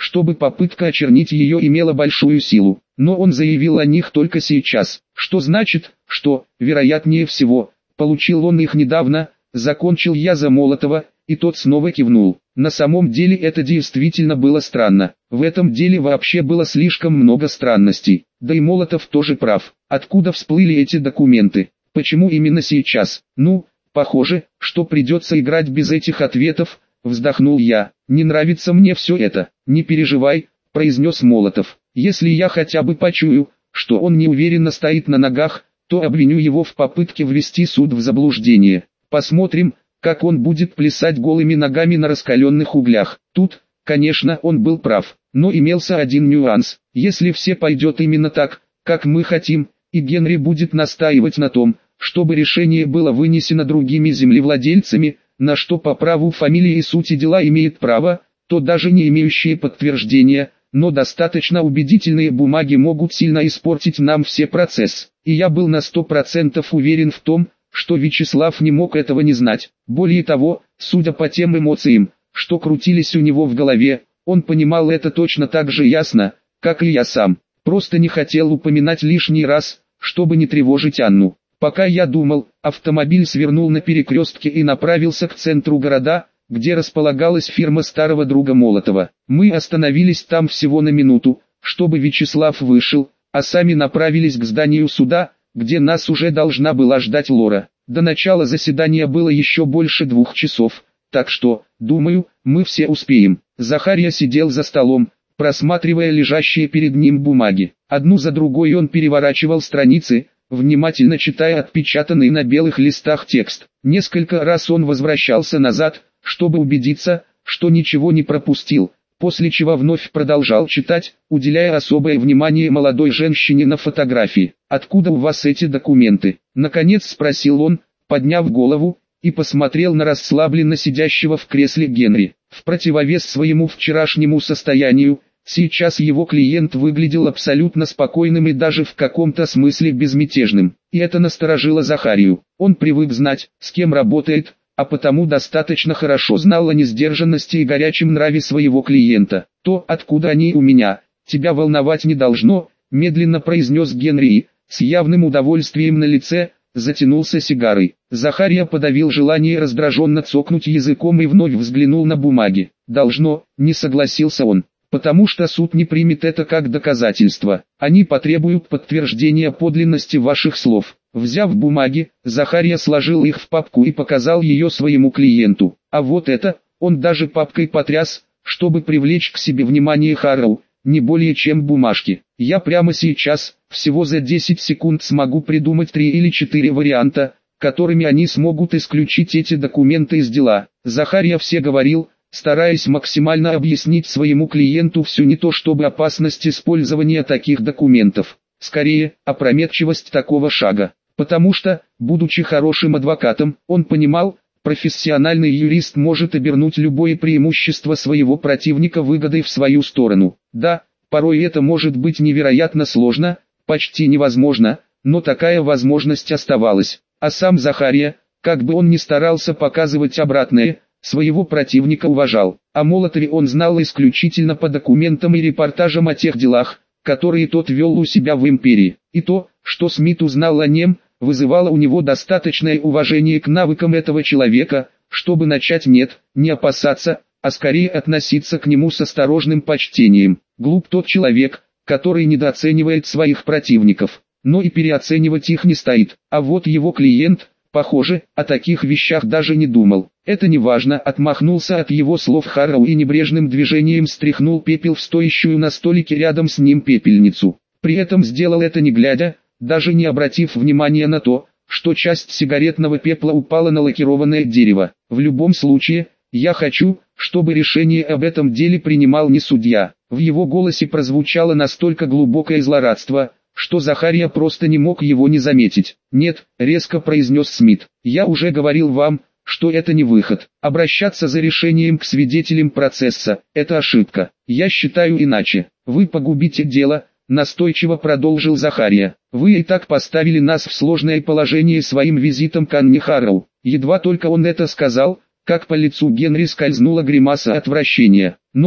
чтобы попытка очернить ее имела большую силу. Но он заявил о них только сейчас, что значит, что, вероятнее всего, получил он их недавно, закончил я за Молотова, и тот снова кивнул. На самом деле это действительно было странно. В этом деле вообще было слишком много странностей. Да и Молотов тоже прав. Откуда всплыли эти документы? Почему именно сейчас? Ну, похоже, что придется играть без этих ответов, вздохнул я. Не нравится мне все это. Не переживай, произнес Молотов. Если я хотя бы почую, что он неуверенно стоит на ногах, то обвиню его в попытке ввести суд в заблуждение. Посмотрим, как он будет плясать голыми ногами на раскаленных углях. Тут, конечно, он был прав, но имелся один нюанс. Если все пойдет именно так, как мы хотим, и Генри будет настаивать на том, чтобы решение было вынесено другими землевладельцами, на что по праву фамилии и сути дела имеет право, то даже не имеющие подтверждения, но достаточно убедительные бумаги могут сильно испортить нам все процесс. И я был на сто процентов уверен в том, что Вячеслав не мог этого не знать. Более того, судя по тем эмоциям, что крутились у него в голове, он понимал это точно так же ясно, как и я сам. Просто не хотел упоминать лишний раз, чтобы не тревожить Анну. Пока я думал, автомобиль свернул на перекрестке и направился к центру города, где располагалась фирма старого друга Молотова. Мы остановились там всего на минуту, чтобы Вячеслав вышел, а сами направились к зданию суда, где нас уже должна была ждать Лора. До начала заседания было еще больше двух часов, так что, думаю, мы все успеем. Захария сидел за столом, просматривая лежащие перед ним бумаги. Одну за другой он переворачивал страницы, внимательно читая отпечатанный на белых листах текст. Несколько раз он возвращался назад, чтобы убедиться, что ничего не пропустил, после чего вновь продолжал читать, уделяя особое внимание молодой женщине на фотографии. «Откуда у вас эти документы?» Наконец спросил он, подняв голову, и посмотрел на расслабленно сидящего в кресле Генри. В противовес своему вчерашнему состоянию, сейчас его клиент выглядел абсолютно спокойным и даже в каком-то смысле безмятежным. И это насторожило Захарию. Он привык знать, с кем работает, а потому достаточно хорошо знал о несдержанности и горячем нраве своего клиента. «То, откуда они у меня, тебя волновать не должно», медленно произнес Генри, с явным удовольствием на лице, затянулся сигарой. Захария подавил желание раздраженно цокнуть языком и вновь взглянул на бумаги. «Должно», не согласился он, «потому что суд не примет это как доказательство. Они потребуют подтверждения подлинности ваших слов». Взяв бумаги, Захария сложил их в папку и показал ее своему клиенту. А вот это, он даже папкой потряс, чтобы привлечь к себе внимание Харроу, не более чем бумажки. Я прямо сейчас, всего за десять секунд смогу придумать три или четыре варианта, которыми они смогут исключить эти документы из дела. Захария все говорил, стараясь максимально объяснить своему клиенту всю не то чтобы опасность использования таких документов, скорее, опрометчивость такого шага. Потому что, будучи хорошим адвокатом, он понимал, профессиональный юрист может обернуть любое преимущество своего противника выгодой в свою сторону. Да, порой это может быть невероятно сложно, почти невозможно, но такая возможность оставалась. А сам Захария, как бы он ни старался показывать обратное, своего противника уважал. О Молотове он знал исключительно по документам и репортажам о тех делах, которые тот вел у себя в империи. И то, что Смит узнал о нем, вызывало у него достаточное уважение к навыкам этого человека, чтобы начать нет, не опасаться, а скорее относиться к нему с осторожным почтением. Глуп тот человек, который недооценивает своих противников, но и переоценивать их не стоит. А вот его клиент, похоже, о таких вещах даже не думал. Это не важно, отмахнулся от его слов Харроу и небрежным движением стряхнул пепел в стоящую на столике рядом с ним пепельницу. При этом сделал это не глядя, даже не обратив внимания на то, что часть сигаретного пепла упала на лакированное дерево. В любом случае, я хочу, чтобы решение об этом деле принимал не судья. В его голосе прозвучало настолько глубокое злорадство, что Захария просто не мог его не заметить. «Нет», — резко произнес Смит, — «я уже говорил вам, что это не выход. Обращаться за решением к свидетелям процесса – это ошибка. Я считаю иначе. Вы погубите дело», — настойчиво продолжил Захария. «Вы и так поставили нас в сложное положение своим визитом к Анне Харроу». Едва только он это сказал, как по лицу Генри скользнула гримаса отвращения. «Но,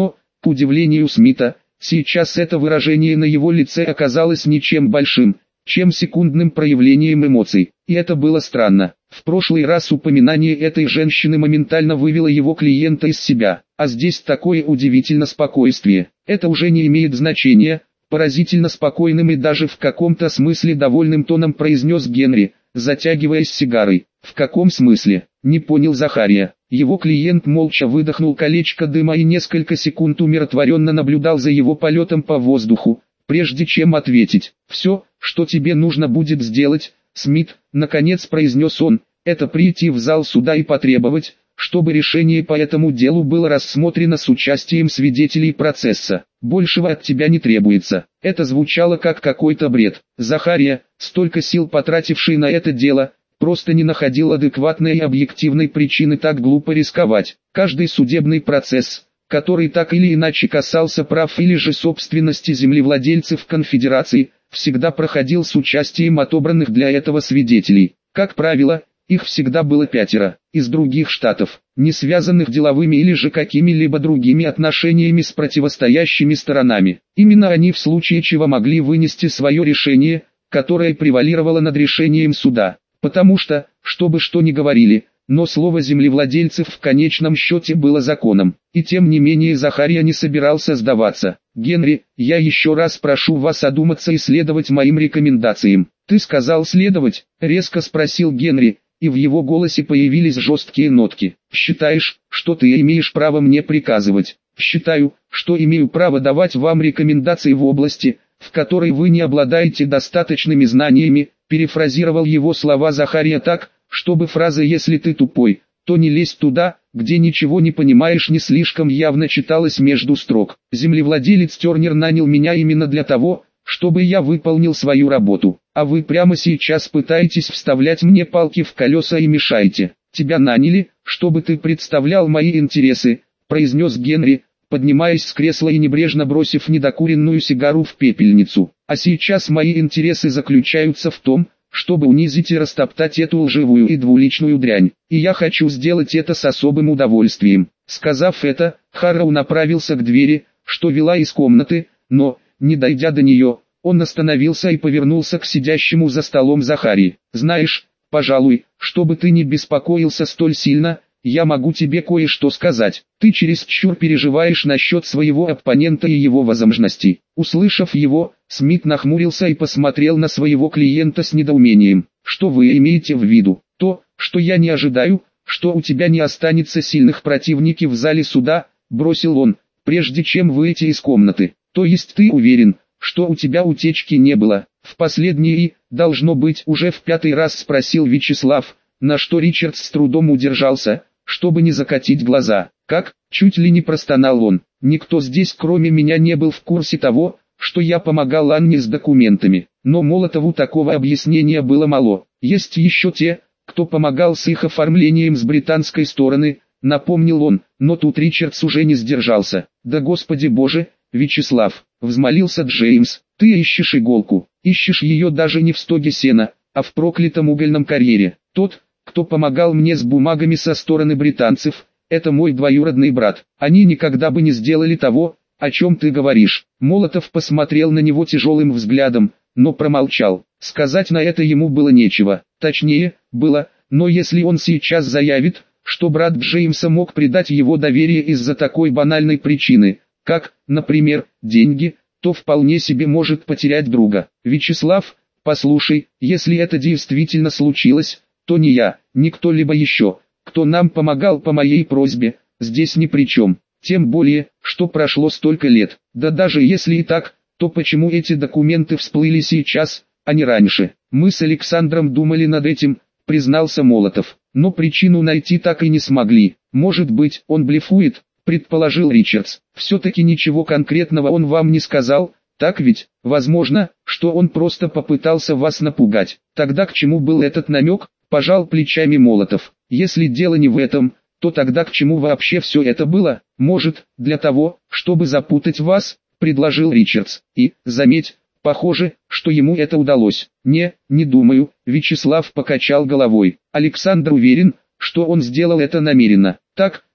К удивлению Смита, сейчас это выражение на его лице оказалось ничем большим, чем секундным проявлением эмоций, и это было странно. В прошлый раз упоминание этой женщины моментально вывело его клиента из себя, а здесь такое удивительное спокойствие. Это уже не имеет значения, поразительно спокойным и даже в каком-то смысле довольным тоном произнес Генри, затягиваясь сигарой. В каком смысле? Не понял Захария. Его клиент молча выдохнул колечко дыма и несколько секунд умиротворенно наблюдал за его полетом по воздуху, прежде чем ответить. «Все, что тебе нужно будет сделать, Смит», — наконец произнес он, — «это прийти в зал суда и потребовать, чтобы решение по этому делу было рассмотрено с участием свидетелей процесса. Большего от тебя не требуется». Это звучало как какой-то бред. Захария, столько сил потративший на это дело, просто не находил адекватной и объективной причины так глупо рисковать. Каждый судебный процесс, который так или иначе касался прав или же собственности землевладельцев конфедерации, всегда проходил с участием отобранных для этого свидетелей. Как правило, их всегда было пятеро, из других штатов, не связанных деловыми или же какими-либо другими отношениями с противостоящими сторонами. Именно они в случае чего могли вынести свое решение, которое превалировало над решением суда. Потому что, что бы что ни говорили, но слово землевладельцев в конечном счете было законом. И тем не менее Захария не собирался сдаваться. «Генри, я еще раз прошу вас одуматься и следовать моим рекомендациям». «Ты сказал следовать?» — резко спросил Генри, и в его голосе появились жесткие нотки. «Считаешь, что ты имеешь право мне приказывать?» «Считаю, что имею право давать вам рекомендации в области, в которой вы не обладаете достаточными знаниями», перефразировал его слова Захария так, чтобы фраза «если ты тупой, то не лезь туда, где ничего не понимаешь» не слишком явно читалась между строк. «Землевладелец Тернер нанял меня именно для того, чтобы я выполнил свою работу, а вы прямо сейчас пытаетесь вставлять мне палки в колеса и мешаете. Тебя наняли, чтобы ты представлял мои интересы», произнес Генри, поднимаясь с кресла и небрежно бросив недокуренную сигару в пепельницу. «А сейчас мои интересы заключаются в том, чтобы унизить и растоптать эту лживую и двуличную дрянь, и я хочу сделать это с особым удовольствием». Сказав это, Харроу направился к двери, что вела из комнаты, но, не дойдя до нее, он остановился и повернулся к сидящему за столом Захарии. «Знаешь, пожалуй, чтобы ты не беспокоился столь сильно, я могу тебе кое-что сказать. Ты чересчур переживаешь насчет своего оппонента и его возможностей». Услышав его, Смит нахмурился и посмотрел на своего клиента с недоумением. «Что вы имеете в виду? То, что я не ожидаю, что у тебя не останется сильных противников в зале суда», бросил он, прежде чем выйти из комнаты. «То есть ты уверен, что у тебя утечки не было?» В последний и, должно быть, уже в пятый раз спросил Вячеслав, на что Ричард с трудом удержался, чтобы не закатить глаза. «Как?» — чуть ли не простонал он. «Никто здесь кроме меня не был в курсе того, что я помогал Анне с документами». Но Молотову такого объяснения было мало. «Есть еще те, кто помогал с их оформлением с британской стороны», напомнил он, но тут Ричардс уже не сдержался. «Да Господи Боже, Вячеслав!» — взмолился Джеймс. «Ты ищешь иголку, ищешь ее даже не в стоге сена, а в проклятом угольном карьере. Тот, кто помогал мне с бумагами со стороны британцев, это мой двоюродный брат. Они никогда бы не сделали того, о чем ты говоришь». Молотов посмотрел на него тяжелым взглядом, но промолчал. Сказать на это ему было нечего. Точнее, было, но если он сейчас заявит, что брат Джеймса мог предать его доверие из-за такой банальной причины, как, например, деньги, то вполне себе может потерять друга. «Вячеслав, послушай, если это действительно случилось, то ни я, ни кто-либо еще, кто нам помогал по моей просьбе, здесь ни при чем. Тем более, что прошло столько лет. Да даже если и так, то почему эти документы всплыли сейчас, а не раньше? Мы с Александром думали над этим», признался Молотов, но причину найти так и не смогли. «Может быть, он блефует», предположил Ричардс. «Все-таки ничего конкретного он вам не сказал, так ведь? Возможно, что он просто попытался вас напугать. Тогда к чему был этот намек?» Пожал плечами Молотов. «Если дело не в этом, то тогда к чему вообще все это было? Может, для того, чтобы запутать вас?» предложил Ричардс. И, заметь, похоже, что ему это удалось. «Не, не думаю», Вячеслав покачал головой. «Александр уверен, что он сделал это намеренно. Так,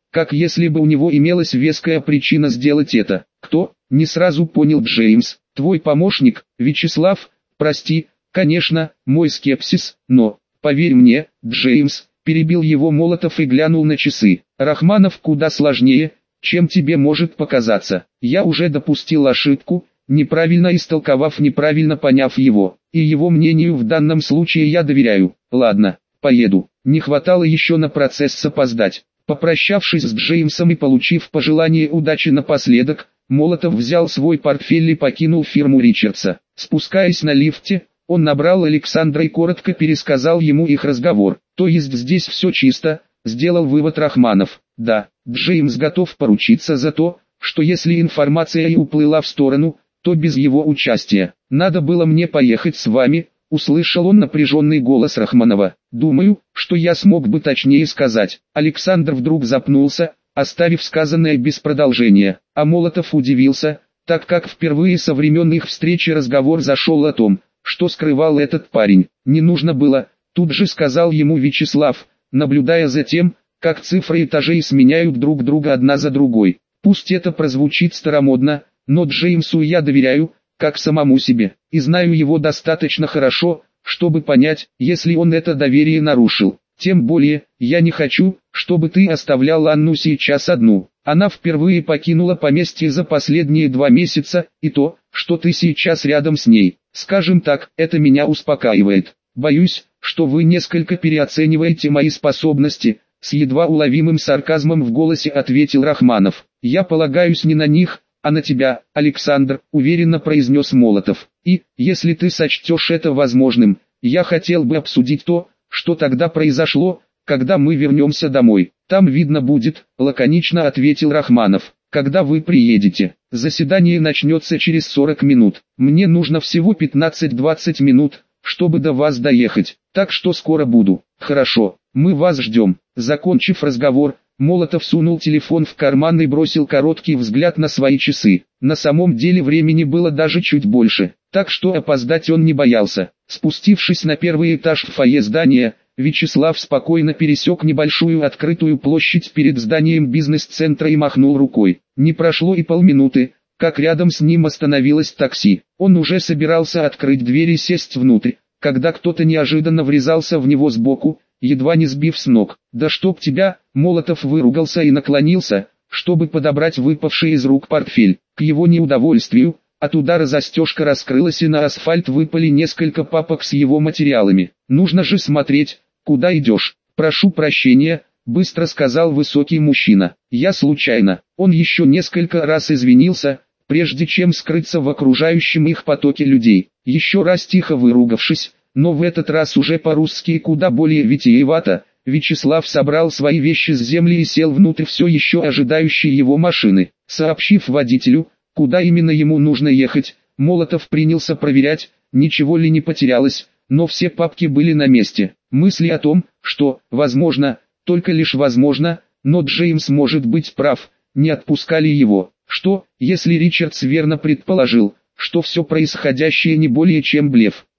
как если бы у него имелась веская причина сделать это. «Кто?» — не сразу понял Джеймс. «Твой помощник, Вячеслав. Прости, конечно, мой скепсис, но, поверь мне, Джеймс», — перебил его Молотов и глянул на часы. «Рахманов куда сложнее, чем тебе может показаться. Я уже допустил ошибку, неправильно истолковав, неправильно поняв его, и его мнению в данном случае я доверяю. Ладно, поеду. Не хватало еще на процесс опоздать». Попрощавшись с Джеймсом и получив пожелание удачи напоследок, Молотов взял свой портфель и покинул фирму Ричардса. Спускаясь на лифте, он набрал Александра и коротко пересказал ему их разговор. «То есть здесь все чисто», — сделал вывод Рахманов. «Да, Джеймс готов поручиться за то, что если информация и уплыла в сторону, то без его участия. Надо было мне поехать с вами», — услышал он напряженный голос Рахманова. «Думаю, что я смог бы точнее сказать». Александр вдруг запнулся, оставив сказанное без продолжения, а Молотов удивился, так как впервые со времен их встречи разговор зашел о том, что скрывал этот парень. «Не нужно было», — тут же сказал ему Вячеслав, наблюдая за тем, как цифры этажей сменяют друг друга одна за другой. «Пусть это прозвучит старомодно, но Джеймсу я доверяю, как самому себе, и знаю его достаточно хорошо, чтобы понять, если он это доверие нарушил. Тем более, я не хочу, чтобы ты оставлял Анну сейчас одну. Она впервые покинула поместье за последние два месяца, и то, что ты сейчас рядом с ней, скажем так, это меня успокаивает. Боюсь, что вы несколько переоцениваете мои способности», — с едва уловимым сарказмом в голосе ответил Рахманов. «Я полагаюсь не на них, а на тебя, Александр», — уверенно произнес Молотов. «И, если ты сочтешь это возможным, я хотел бы обсудить то, что тогда произошло, когда мы вернемся домой. Там видно будет», — лаконично ответил Рахманов. «Когда вы приедете, заседание начнется через сорок минут. Мне нужно всего пятнадцать-двадцать минут, чтобы до вас доехать, так что скоро буду». «Хорошо, мы вас ждем». Закончив разговор, Молотов сунул телефон в карман и бросил короткий взгляд на свои часы. На самом деле времени было даже чуть больше, так что опоздать он не боялся. Спустившись на первый этаж в фойе здания, Вячеслав спокойно пересек небольшую открытую площадь перед зданием бизнес-центра и махнул рукой. Не прошло и полминуты, как рядом с ним остановилось такси. Он уже собирался открыть дверь и сесть внутрь, когда кто-то неожиданно врезался в него сбоку, едва не сбив с ног. «Да чтоб тебя!» Молотов выругался и наклонился, чтобы подобрать выпавший из рук портфель. К его неудовольствию, от удара застежка раскрылась и на асфальт выпали несколько папок с его материалами. «Нужно же смотреть, куда идешь». «Прошу прощения», — быстро сказал высокий мужчина. «Я случайно». Он еще несколько раз извинился, прежде чем скрыться в окружающем их потоке людей. Еще раз тихо выругавшись, но в этот раз уже по-русски куда более витиевато, Вячеслав собрал свои вещи с земли и сел внутрь все еще ожидающей его машины. Сообщив водителю, куда именно ему нужно ехать, Молотов принялся проверять, ничего ли не потерялось, но все папки были на месте. Мысли о том, что, возможно, только лишь возможно, но Джеймс может быть прав, не отпускали его. Что, если Ричардс верно предположил, что все происходящее не более чем блеф?